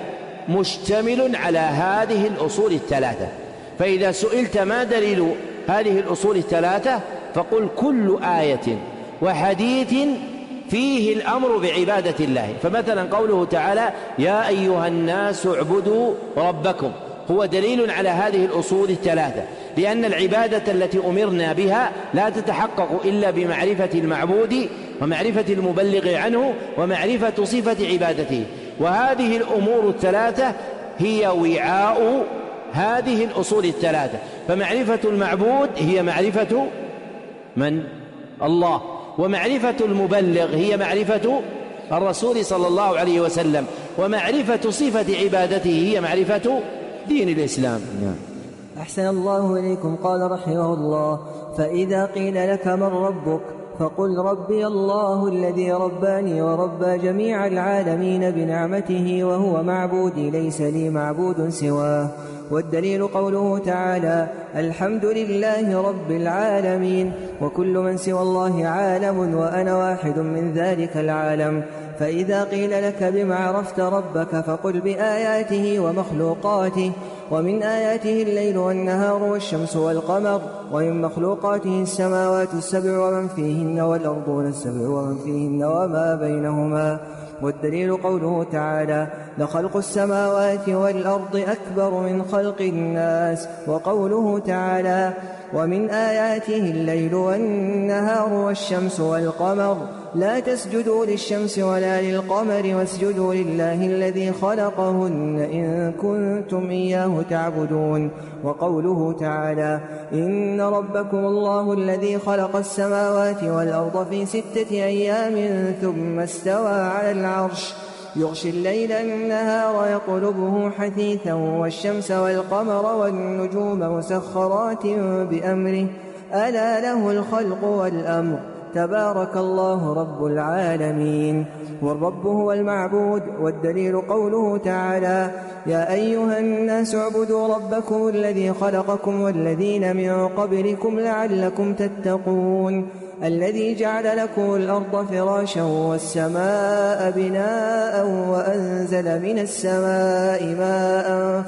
مشتمل على هذه الأصول 3، فإذا سئلت ما دليل هذه الأصول 3 فقل كل آية وحديث فيه الأمر بعبادة الله. فمثلا قوله تعالى: يا أيها الناس اعبدوا ربكم، هو دليل على هذه الأصول 3، لأن العبادة التي أمرنا بها لا تتحقق إلا بمعرفة المعبود ومعرفة المبلغ عنه ومعرفة صفة عبادته. وهذه الأمور 3 هي وعاء هذه الأصول 3، فمعرفة المعبود هي معرفة من؟ الله، ومعرفة المبلغ هي معرفة الرسول صلى الله عليه وسلم، ومعرفة صفة عبادته هي معرفة دين الإسلام. أحسن الله إليكم. قال رحمه الله: فإذا قيل لك من ربك فقل ربي الله الذي رباني وربى جميع العالمين بنعمته، وهو معبودي ليس لي معبود سواه. والدليل قوله تعالى: الحمد لله رب العالمين، وكل من سوى الله عالم وأنا واحد من ذلك العالم. فإذا قيل لك بما عرفت ربك فقل بآياته ومخلوقاته، ومن آياته الليل والنهار والشمس والقمر، ومن مخلوقاته السماوات السبع ومن فيهن والأرضون السبع ومن فيهن وما بينهما. والدليل قوله تعالى: لخلق السماوات والأرض أكبر من خلق الناس. وقوله تعالى: ومن آياته الليل والنهار والشمس والقمر، لا تسجدوا للشمس ولا للقمر واسجدوا لله الذي خلقهن إن كنتم إياه تعبدون. وقوله تعالى: إن ربكم الله الذي خلق السماوات والأرض في 6 أيام ثم استوى على العرش، يغشي الليل النهار يطلبه حثيثا، والشمس والقمر والنجوم مسخرات بأمره، ألا له الخلق والأمر، تبارك الله رب العالمين. والرب هو المعبود، والدليل قوله تعالى: يا أيها الناس اعبدوا ربكم الذي خلقكم والذين من قبلكم لعلكم تتقون، الذي جعل لكم الأرض فراشا والسماء بناء وأنزل من السماء ماء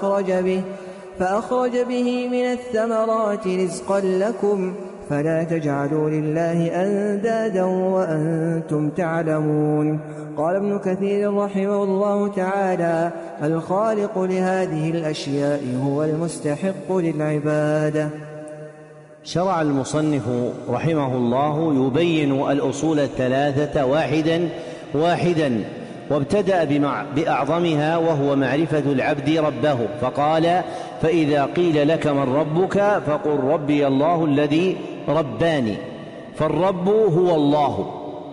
فأخرج به من الثمرات رزقا لكم، فلا تجعلوا لله أندادا وأنتم تعلمون. قال ابن كثير رحمه الله تعالى: الخالق لهذه الأشياء هو المستحق للعبادة. شرع المصنف رحمه الله يبين الأصول الثلاثة واحدا وابتدأ بأعظمها، وهو معرفة العبد ربه، فقال: فإذا قيل لك من ربك فقل ربي الله الذي رباني. فالرب هو الله،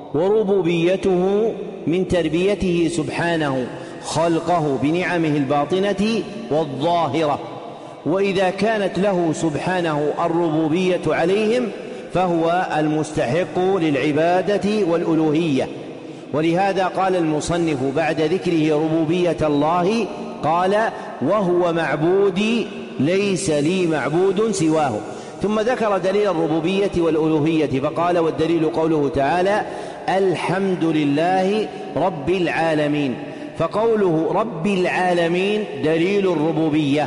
وربوبيته من تربيته سبحانه خلقه بنعمه الباطنة والظاهرة، وإذا كانت له سبحانه الربوبية عليهم فهو المستحق للعبادة والألوهية. ولهذا قال المصنف بعد ذكره ربوبية الله قال: وهو معبودي ليس لي معبود سواه. ثم ذكر دليل الربوبية والألوهية فقال: والدليل قوله تعالى: الحمد لله رب العالمين. فقوله رب العالمين دليل الربوبية،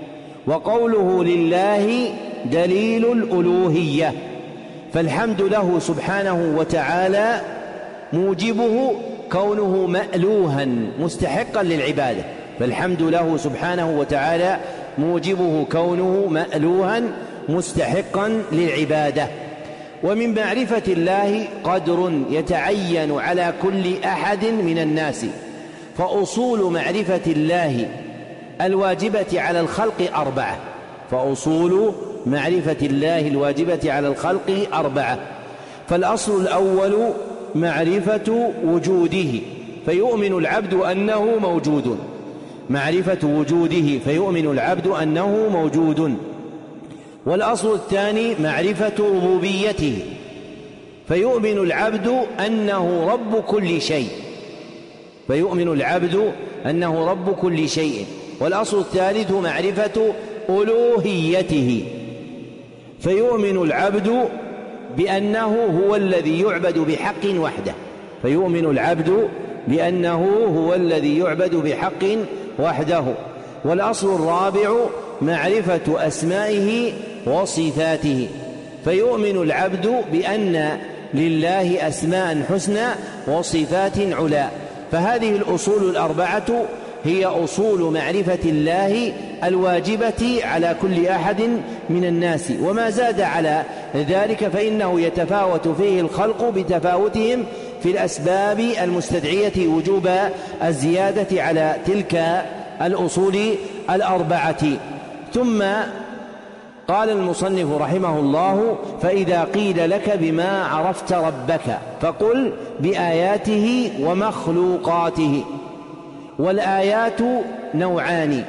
وقوله لله دليل الألوهية. فالحمد له سبحانه وتعالى موجبه كونه مألوها مستحقا للعبادة، فالحمد له سبحانه وتعالى موجبه كونه مألوها مستحقا للعبادة. ومن معرفة الله قدر يتعين على كل أحد من الناس، فأصول معرفة الله الواجبة على الخلق أربعة. فأصول معرفة الله الواجبة على الخلق أربعة. فالأصل الأول معرفة وجوده، فيؤمن العبد أنه موجود، معرفة وجوده فيؤمن العبد أنه موجود. والأصل الثاني معرفة ربوبيته، فيؤمن العبد أنه رب كل شيء، فيؤمن العبد أنه رب كل شيء. والأصل الثالث معرفة ألوهيته، فيؤمن العبد بأنه هو الذي يعبد بحق وحده، فيؤمن العبد بأنه هو الذي يعبد بحق وحده. والأصل الرابع معرفة أسمائه وصفاته، فيؤمن العبد بأن لله أسماء حسنى وصفات علا. فهذه الأصول الأربعة هي أصول معرفة الله الواجبة على كل أحد من الناس، وما زاد على ذلك فإنه يتفاوت فيه الخلق بتفاوتهم في الأسباب المستدعية وجوب الزيادة على تلك الأصول الأربعة. ثم قال المصنف رحمه الله: فإذا قيل لك بما عرفت ربك فقل بآياته ومخلوقاته. والآيات نوعان: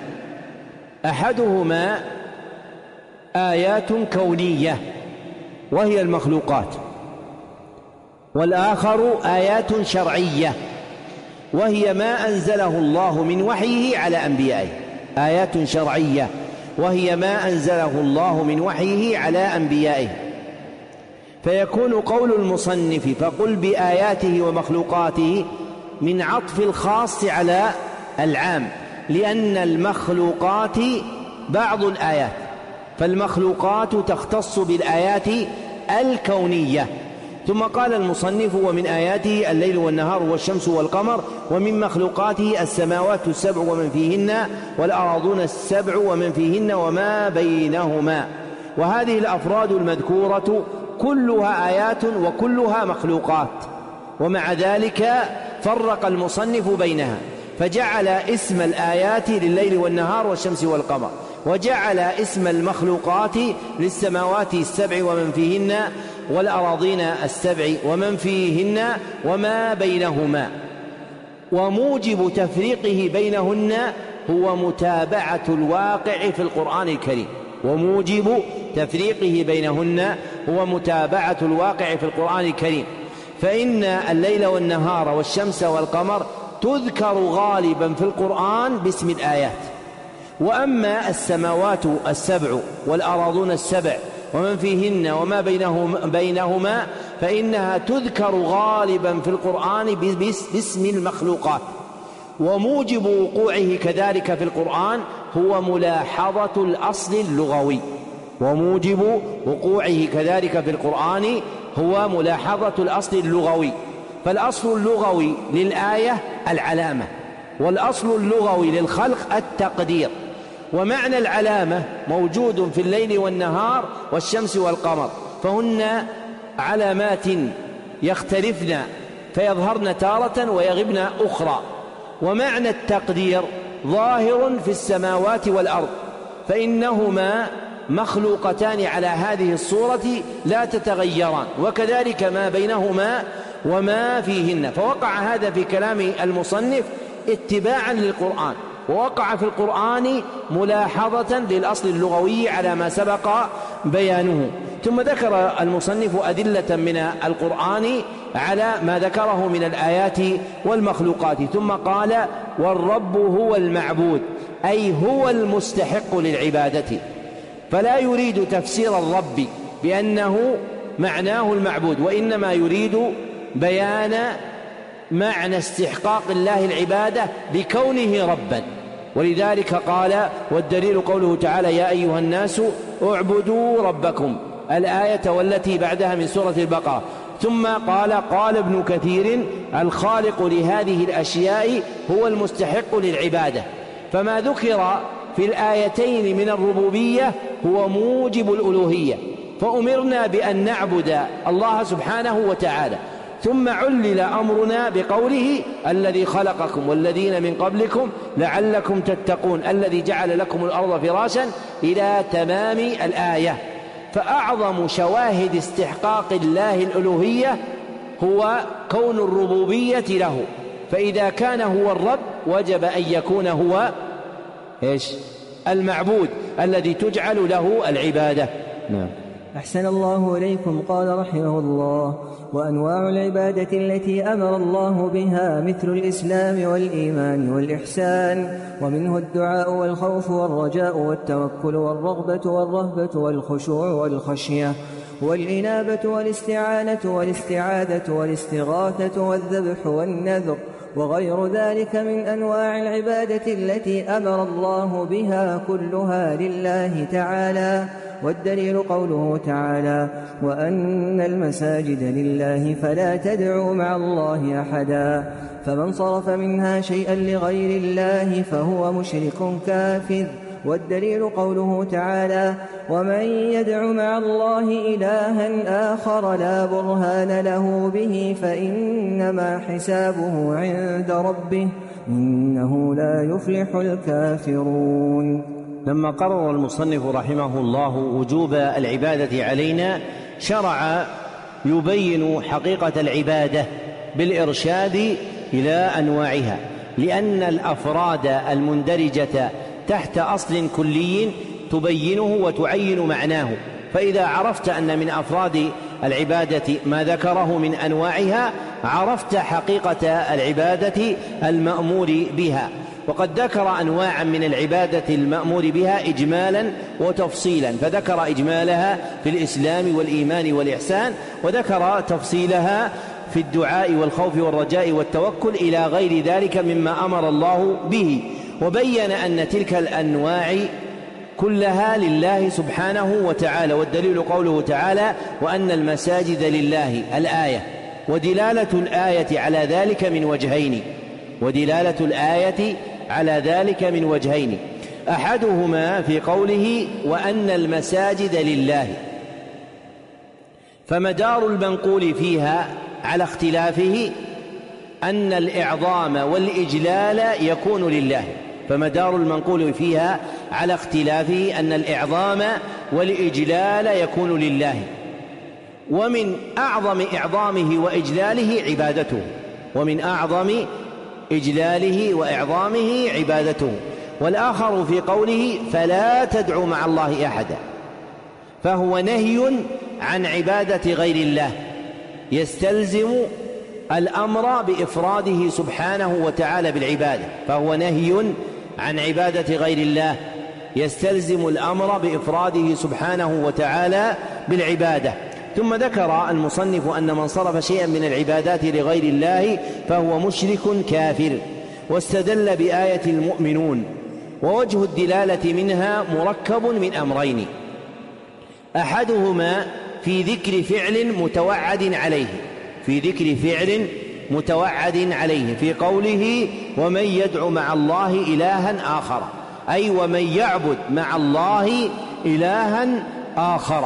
أحدهما آيات كونية وهي المخلوقات، والآخر آيات شرعية وهي ما أنزله الله من وحيه على أنبيائه. آيات شرعية وهي ما أنزله الله من وحيه على أنبيائه. فيكون قول المصنف فقل بآياته ومخلوقاته من عطف الخاص على العام، لأن المخلوقات بعض الآيات، فالمخلوقات تختص بالآيات الكونية. ثم قال المصنف: ومن آياته الليل والنهار والشمس والقمر، ومن مخلوقاته السماوات السبع ومن فيهن والأراضون السبع ومن فيهن وما بينهما. وهذه الأفراد المذكورة كلها آيات وكلها مخلوقات، ومع ذلك فرق المصنف بينها، فجعل اسم الآيات لليل والنهار والشمس والقمر، وجعل اسم المخلوقات للسماوات السبع ومن فيهن والأراضين السبع ومن فيهن وما بينهما. وموجب تفريقه بينهن هو متابعة الواقع في القرآن الكريم، وموجب تفريقه بينهن هو متابعة الواقع في القرآن الكريم، فإن الليل والنهار والشمس والقمر تذكر غالبا في القرآن باسم الآيات، وأما السماوات السبع والأراضون السبع ومن فيهن وما بينهما فإنها تذكر غالبا في القرآن باسم المخلوقات. وموجب وقوعه كذلك في القرآن هو ملاحظة الأصل اللغوي، وموجب وقوعه كذلك في القرآن هو ملاحظة الأصل اللغوي. فالأصل اللغوي للآية العلامة، والأصل اللغوي للخلق التقدير. ومعنى العلامة موجود في الليل والنهار والشمس والقمر، فهن علامات يختلفن فيظهرن تارة ويغبن أخرى. ومعنى التقدير ظاهر في السماوات والأرض، فإنهما مخلوقتان على هذه الصورة لا تتغيران، وكذلك ما بينهما وما فيهن. فوقع هذا في كلام المصنف اتباعا للقرآن، ووقع في القرآن ملاحظة للأصل اللغوي على ما سبق بيانه. ثم ذكر المصنف أدلة من القرآن على ما ذكره من الآيات والمخلوقات، ثم قال: والرب هو المعبود، أي هو المستحق للعبادة. فلا يريد تفسير الرب بأنه معناه المعبود، وإنما يريد بيان معنى استحقاق الله العبادة بكونه ربا. ولذلك قال: والدليل قوله تعالى: يا أيها الناس اعبدوا ربكم، الآية والتي بعدها من سورة البقرة. ثم قال ابن كثير: الخالق لهذه الأشياء هو المستحق للعبادة. فما ذكر في الآيتين من الربوبية هو موجب الألوهية، فأمرنا بأن نعبد الله سبحانه وتعالى. ثم علل أمرنا بقوله: الذي خلقكم والذين من قبلكم لعلكم تتقون، الذي جعل لكم الأرض فراشا إلى تمام الآية. فأعظم شواهد استحقاق الله الألوهية هو كون الربوبية له، فإذا كان هو الرب وجب أن يكون هو المعبود الذي تجعل له العبادة. نعم. أحسن الله إليكم. قال رحمه الله: وأنواع العبادة التي أمر الله بها مثل الإسلام والإيمان والإحسان، ومنه الدعاء والخوف والرجاء والتوكل والرغبة والرهبة والخشوع والخشية والإنابة والاستعانة والاستعاذة والاستغاثة والذبح والنذر وغير ذلك من أنواع العبادة التي أمر الله بها كلها لله تعالى. والدليل قوله تعالى: وأن المساجد لله فلا تدعوا مع الله أحدا، فمن صرف منها شيئا لغير الله فهو مشرك كافر. والدليل قوله تعالى: ومن يدع مع الله إلها آخر لا برهان له به فإنما حسابه عند ربه إنه لا يفلح الكافرون. لما قرر المصنف رحمه الله وجوب العبادة علينا، شرع يبين حقيقة العبادة بالإرشاد إلى أنواعها، لأن الأفراد المندرجة تحت أصل كلي تبينه وتعين معناه. فإذا عرفت أن من أفراد العبادة ما ذكره من أنواعها، عرفت حقيقة العبادة المأمور بها. وقد ذكر أنواعا من العبادة المأمور بها إجمالا وتفصيلا، فذكر إجمالها في الإسلام والإيمان والإحسان، وذكر تفصيلها في الدعاء والخوف والرجاء والتوكل إلى غير ذلك مما أمر الله به. وبين أن تلك الأنواع كلها لله سبحانه وتعالى. والدليل قوله تعالى: وأن المساجد لله، الآية. ودلالة الآية على ذلك من وجهين، ودلالة الآية على ذلك من وجهين. أحدهما في قوله: وأن المساجد لله، فمدار المنقول فيها على اختلافه أن الإعظام والإجلال يكون لله، فمدار المنقول فيها على اختلافه أن الإعظام والإجلال يكون لله. ومن أعظم إعظامه وإجلاله عبادته، ومن أعظم إجلاله وإعظامه عبادته. والآخر في قوله: فلا تدعوا مع الله أحدا، فهو نهي عن عبادة غير الله، يستلزم الأمر بإفراده سبحانه وتعالى بالعبادة، فهو نهي عن عبادة غير الله يستلزم الأمر بإفراده سبحانه وتعالى بالعبادة. ثم ذكر المصنف أن من صرف شيئا من العبادات لغير الله فهو مشرك كافر، واستدل بآية المؤمنون. ووجه الدلالة منها مركب من أمرين، أحدهما في ذكر فعل متوعد عليه، في ذكر فعل متوعد عليه في قوله ومن يدعو مع الله إلها آخر، أي ومن يعبد مع الله إلها آخر.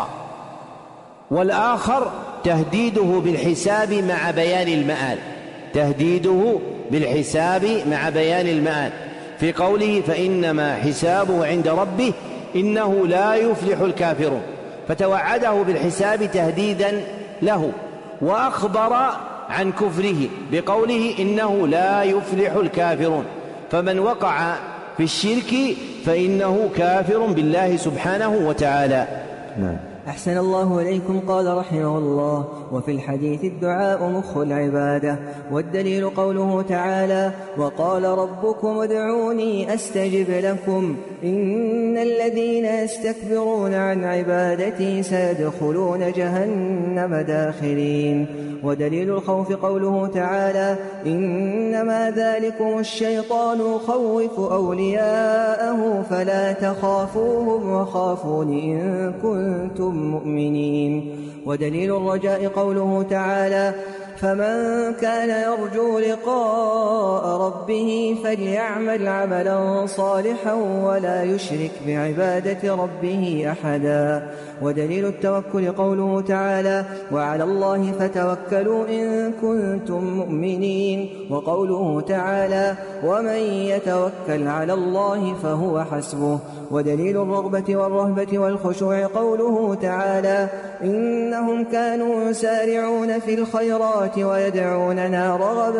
والآخر تهديده بالحساب مع بيان المآل، تهديده بالحساب مع بيان المآل في قوله فإنما حسابه عند ربه إنه لا يفلح الكافرون، فتوعده بالحساب تهديدا له، وأخبر عن كفره بقوله إنه لا يفلح الكافرون، فمن وقع في الشرك فإنه كافر بالله سبحانه وتعالى. أحسن الله إليكم. قال رحمه الله وفي الحديث الدعاء مخ العبادة، والدليل قوله تعالى وقال ربكم ادعوني أستجب لكم إن الذين يستكبرون عن عبادتي سيدخلون جهنم داخرين. ودليل الخوف قوله تعالى إنما ذلكم الشيطان يخوف أولياءه فلا تخافوهم وخافون إن كنتم مؤمنين. ودليل الرجاء قوله تعالى فمن كان يرجو لقاء ربه فليعمل عملا صالحا ولا يشرك بعبادة ربه أحدا. ودليل التوكل قوله تعالى وعلى الله فتوكلوا إن كنتم مؤمنين. وقوله تعالى ومن يتوكل على الله فهو حسبه. ودليل الرغبة والرهبة والخشوع قوله تعالى إنهم كانوا يسارعون في الخيرات ويدعوننا رغبا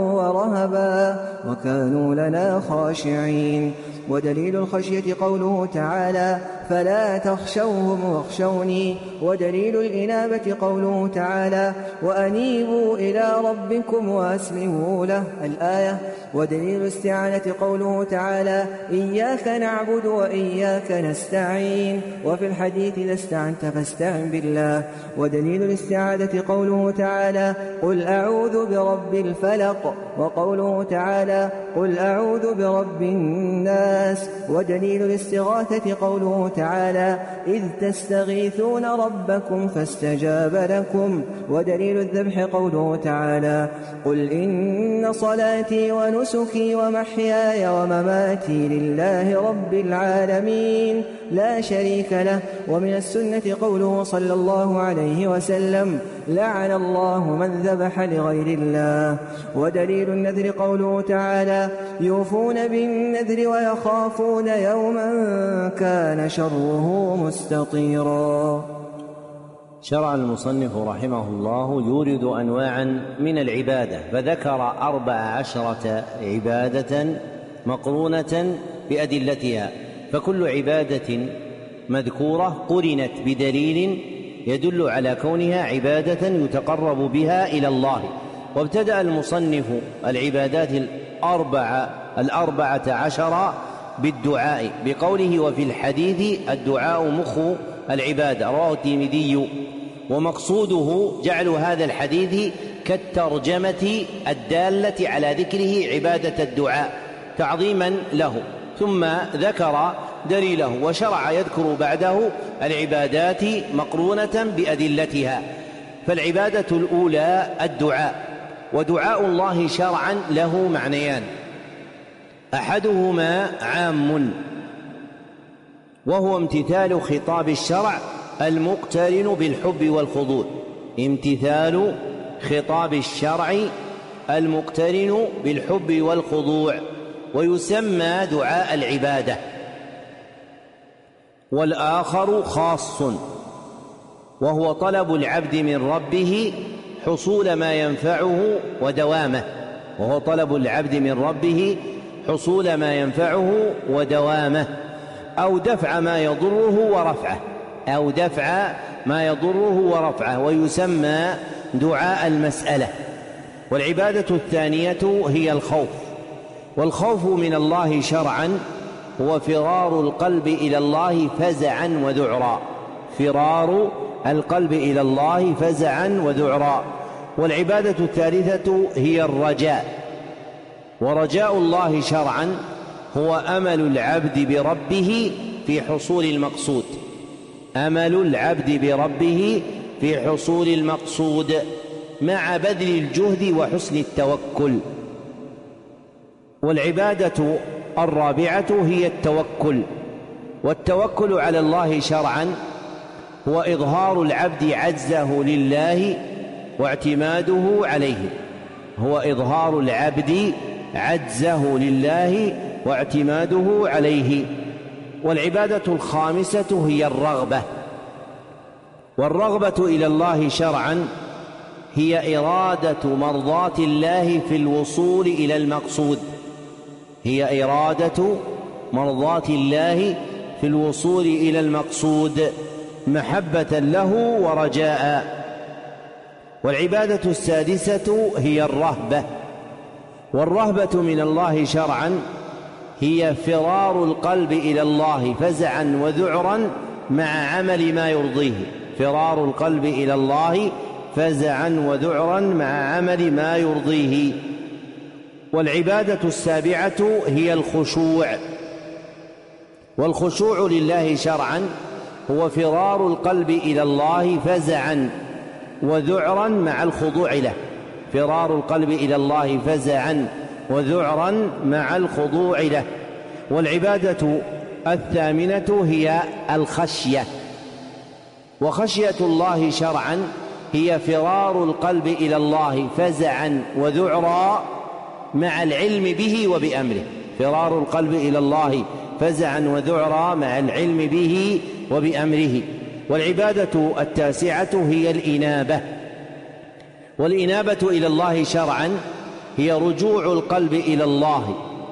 ورهبا وكانوا لنا خاشعين. ودليل الخشية قوله تعالى فلا تخشوهم واخشوني. ودليل الإنابة قوله تعالى وأنيبوا إلى ربكم وأسلموا له الآية. ودليل الاستعانة قوله تعالى إياك نعبد وإياك نستعين، وفي الحديث إذا استعنت فاستعن بالله. ودليل الاستعاذة قوله تعالى قل أعوذ برب الفلق، وقوله تعالى قل أعوذ برب الناس. ودليل الاستغاثة قوله تعالى إذ تستغيثون ربكم فاستجاب لكم. ودليل الذبح قوله تعالى قل إن صلاتي ونسكي ومحياي ومماتي لله رب العالمين لا شريك له. ومن السنة قوله صلى الله عليه وسلم لعن الله من ذبح لغير الله. ودليل النذر قوله تعالى يوفون بالنذر ويخافون يوما كان شره مستطيرا. شرع المصنف رحمه الله يورد أنواعا من العبادة، فذكر 14 عبادة مقرونة بأدلتها، فكل عبادة مذكورة قرنت بدليل يدل على كونها عبادة يتقرب بها إلى الله. وابتدأ المصنف العبادات 14 بالدعاء بقوله وفي الحديث الدعاء مخ العبادة، رواه الترمذي. ومقصوده جعل هذا الحديث كالترجمة الدالة على ذكره عبادة الدعاء تعظيما له، ثم ذكر دليله وشرع يذكر بعده العبادات مقرونة بأدلتها. فالعبادة الأولى الدعاء، ودعاء الله شرعا له معنيان، أحدهما عام وهو امتثال خطاب الشرع المقترن بالحب والخضوع، امتثال خطاب الشرع المقترن بالحب والخضوع، ويسمى دعاء العبادة. والآخر خاص وهو طلب العبد من ربه حصول ما ينفعه ودوامه، وهو طلب العبد من ربه حصول ما ينفعه ودوامه، أو دفع ما يضره ورفعه، أو دفع ما يضره ورفعه، ويسمى دعاء المسألة. والعبادة الثانية هي الخوف، والخوف من الله شرعا هو فرار القلب إلى الله فزعا وذعرا، فرار القلب إلى الله فزعا وذعرا. والعبادة الثالثة هي الرجاء، ورجاء الله شرعا هو أمل العبد بربه في حصول المقصود، أمل العبد بربه في حصول المقصود مع بذل الجهد وحسن التوكل. والعبادة الرابعة هي التوكل، والتوكل على الله شرعا هو إظهار العبد عجزه لله واعتماده عليه، هو إظهار العبد عجزه لله واعتماده عليه. والعبادة الخامسة هي الرغبة، والرغبة إلى الله شرعا هي إرادة مرضاة الله في الوصول إلى المقصود، هي إرادة مرضاة الله في الوصول إلى المقصود محبة له ورجاء. والعبادة السادسة هي الرهبة، والرهبة من الله شرعا هي فرار القلب إلى الله فزعا وذعرا مع عمل ما يرضيه، فرار القلب إلى الله فزعا وذعرا مع عمل ما يرضيه. والعبادة السابعة هي الخشوع، والخشوع لله شرعا هو فرار القلب إلى الله فزعا وذعرا مع الخضوع له، فرار القلب إلى الله فزعا وذعرا مع الخضوع له. والعبادة الثامنة هي الخشية، وخشية الله شرعا هي فرار القلب إلى الله فزعا وذعرا مع العلم به وبأمره، فرار القلب إلى الله فزعا وذعرا مع العلم به وبأمره. والعبادة التاسعة هي الإنابة، والإنابة إلى الله شرعا هي رجوع القلب إلى الله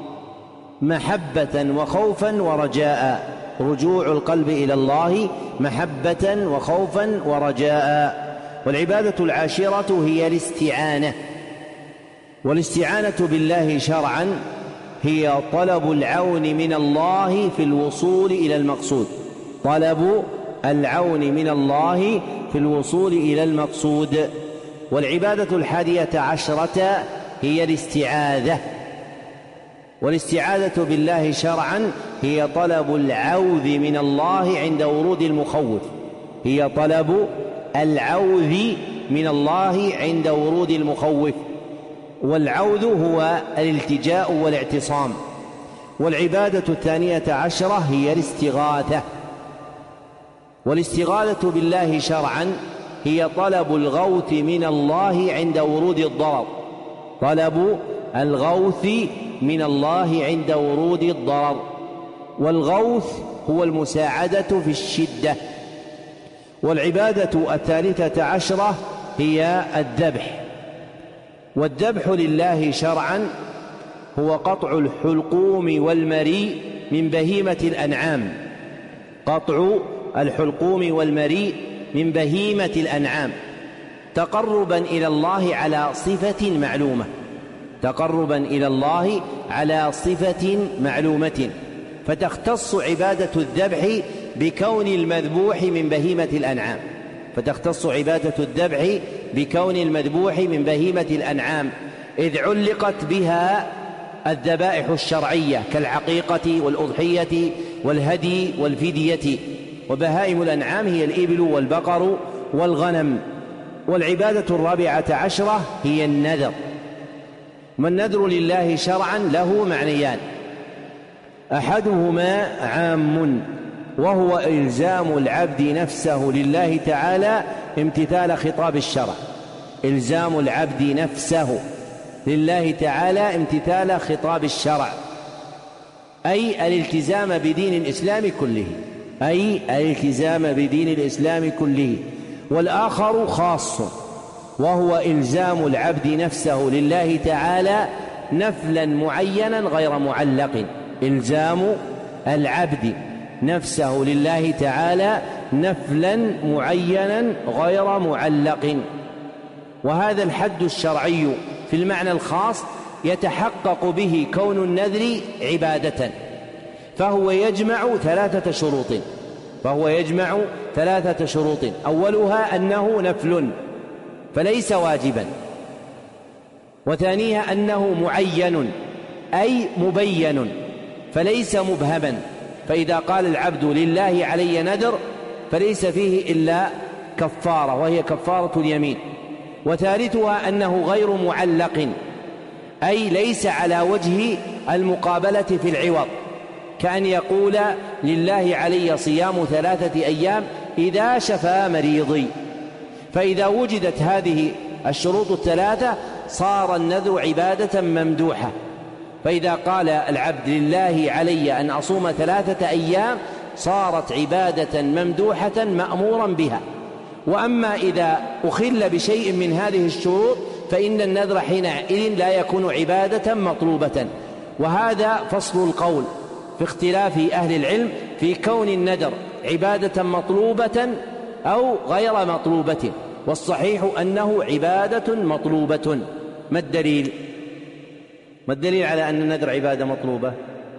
محبة وخوفا ورجاء، رجوع القلب إلى الله محبة وخوفا ورجاء. والعبادة العاشرة هي الاستعانة، والاستعانة بالله شرعا هي طلب العون من الله في الوصول إلى المقصود، طلب العون من الله في الوصول إلى المقصود. والعبادة الحادية عشرة هي الاستعاذة، والاستعاذة بالله شرعا هي طلب العوذ من الله عند ورود المخوف، هي طلب العوذ من الله عند ورود المخوف. والعوذ هو الالتجاء والاعتصام. والعبادة الثانية عشرة هي الاستغاثة، والاستغاثة بالله شرعا هي طلب الغوث من الله عند ورود الضرر، طلب الغوث من الله عند ورود الضرر. والغوث هو المساعدة في الشدة. والعبادة الثالثة عشرة هي الذبح، والذبح لله شرعا هو قطع الحلقوم والمريء من بهيمة الأنعام، قطع الحلقوم والمريء من بهيمة الأنعام تقربا إلى الله على صفة معلومة، تقربا إلى الله على صفة معلومة، فتختص عبادة الذبح بكون المذبوح من بهيمة الأنعام، فتختص عبادة الذبح بكون المذبوح من بهيمة الأنعام، إذ علقت بها الذبائح الشرعية كالعقيقة والأضحية والهدي والفدية. وبهائم الأنعام هي الإبل والبقر والغنم. والعبادة الرابعة عشرة هي النذر، والنذر لله شرعا له معنيان، أحدهما عام وهو إلزام العبد نفسه لله تعالى امتثال خطاب الشرع، إلزام العبد نفسه لله تعالى امتثال خطاب الشرع، أي الالتزام بدين الإسلام كله، أي الالتزام بدين الإسلام كله. والآخر خاص وهو إلزام العبد نفسه لله تعالى نفلا معينا غير معلق، إلزام العبد نفسه لله تعالى نفلا معينا غير معلق. وهذا الحد الشرعي في المعنى الخاص يتحقق به كون النذر عبادة، فهو يجمع ثلاثة شروط، أولها أنه نفل فليس واجبا، وثانيها أنه معين أي مبين فليس مبهما، فإذا قال العبد لله علي نذر فليس فيه إلا كفارة وهي كفارة اليمين. وثالثها أنه غير معلق أي ليس على وجه المقابلة في العوض، كأن يقول لله علي صيام 3 أيام إذا شفى مريضي، فإذا وجدت هذه الشروط الثلاثة صار النذر عبادة ممدوحة. فإذا قال العبد لله علي أن أصوم 3 أيام صارت عبادة ممدوحة مأمورا بها. وأما إذا أخل بشيء من هذه الشروط فإن النذر حينئذ لا يكون عبادة مطلوبة. وهذا فصل القول في اختلاف أهل العلم في كون النذر عبادة مطلوبة أو غير مطلوبة، والصحيح أنه عبادة مطلوبة. ما الدليل على أن النذر عبادة مطلوبة؟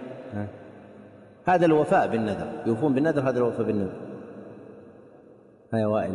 هذا الوفاء بالنذر، يوفون بالنذر، هذا الوفاء بالنذر. يا وائل،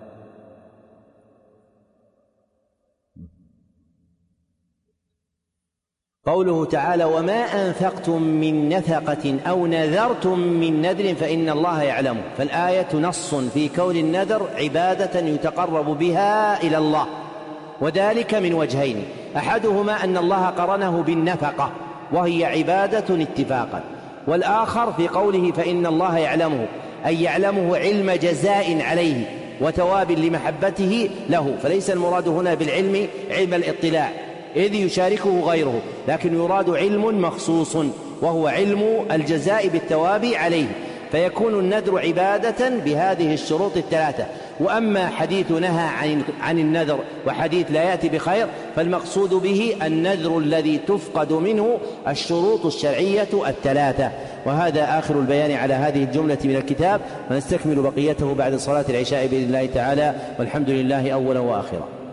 قوله تعالى وما أنفقتم من نفقة أو نذرتم من نذر فإن الله يعلمه، فالآية نص في كون النذر عبادة يتقرب بها إلى الله، وذلك من وجهين: أحدهما أن الله قرنه بالنفقة وهي عبادة اتفاقا، والآخر في قوله فإن الله يعلمه أي يعلمه علم جزاء عليه وثواب لمحبته له، فليس المراد هنا بالعلم علم الاطلاع إذ يشاركه غيره، لكن يراد علم مخصوص وهو علم الجزاء بالثواب عليه، فيكون النذر عبادة بهذه الشروط الثلاثة. وأما حديث نهى عن النذر وحديث لا يأتي بخير فالمقصود به النذر الذي تفقد منه الشروط الشرعية الثلاثة. وهذا آخر البيان على هذه الجملة من الكتاب، ونستكمل بقيته بعد صلاة العشاء بإذن الله تعالى، والحمد لله أولا وآخرا.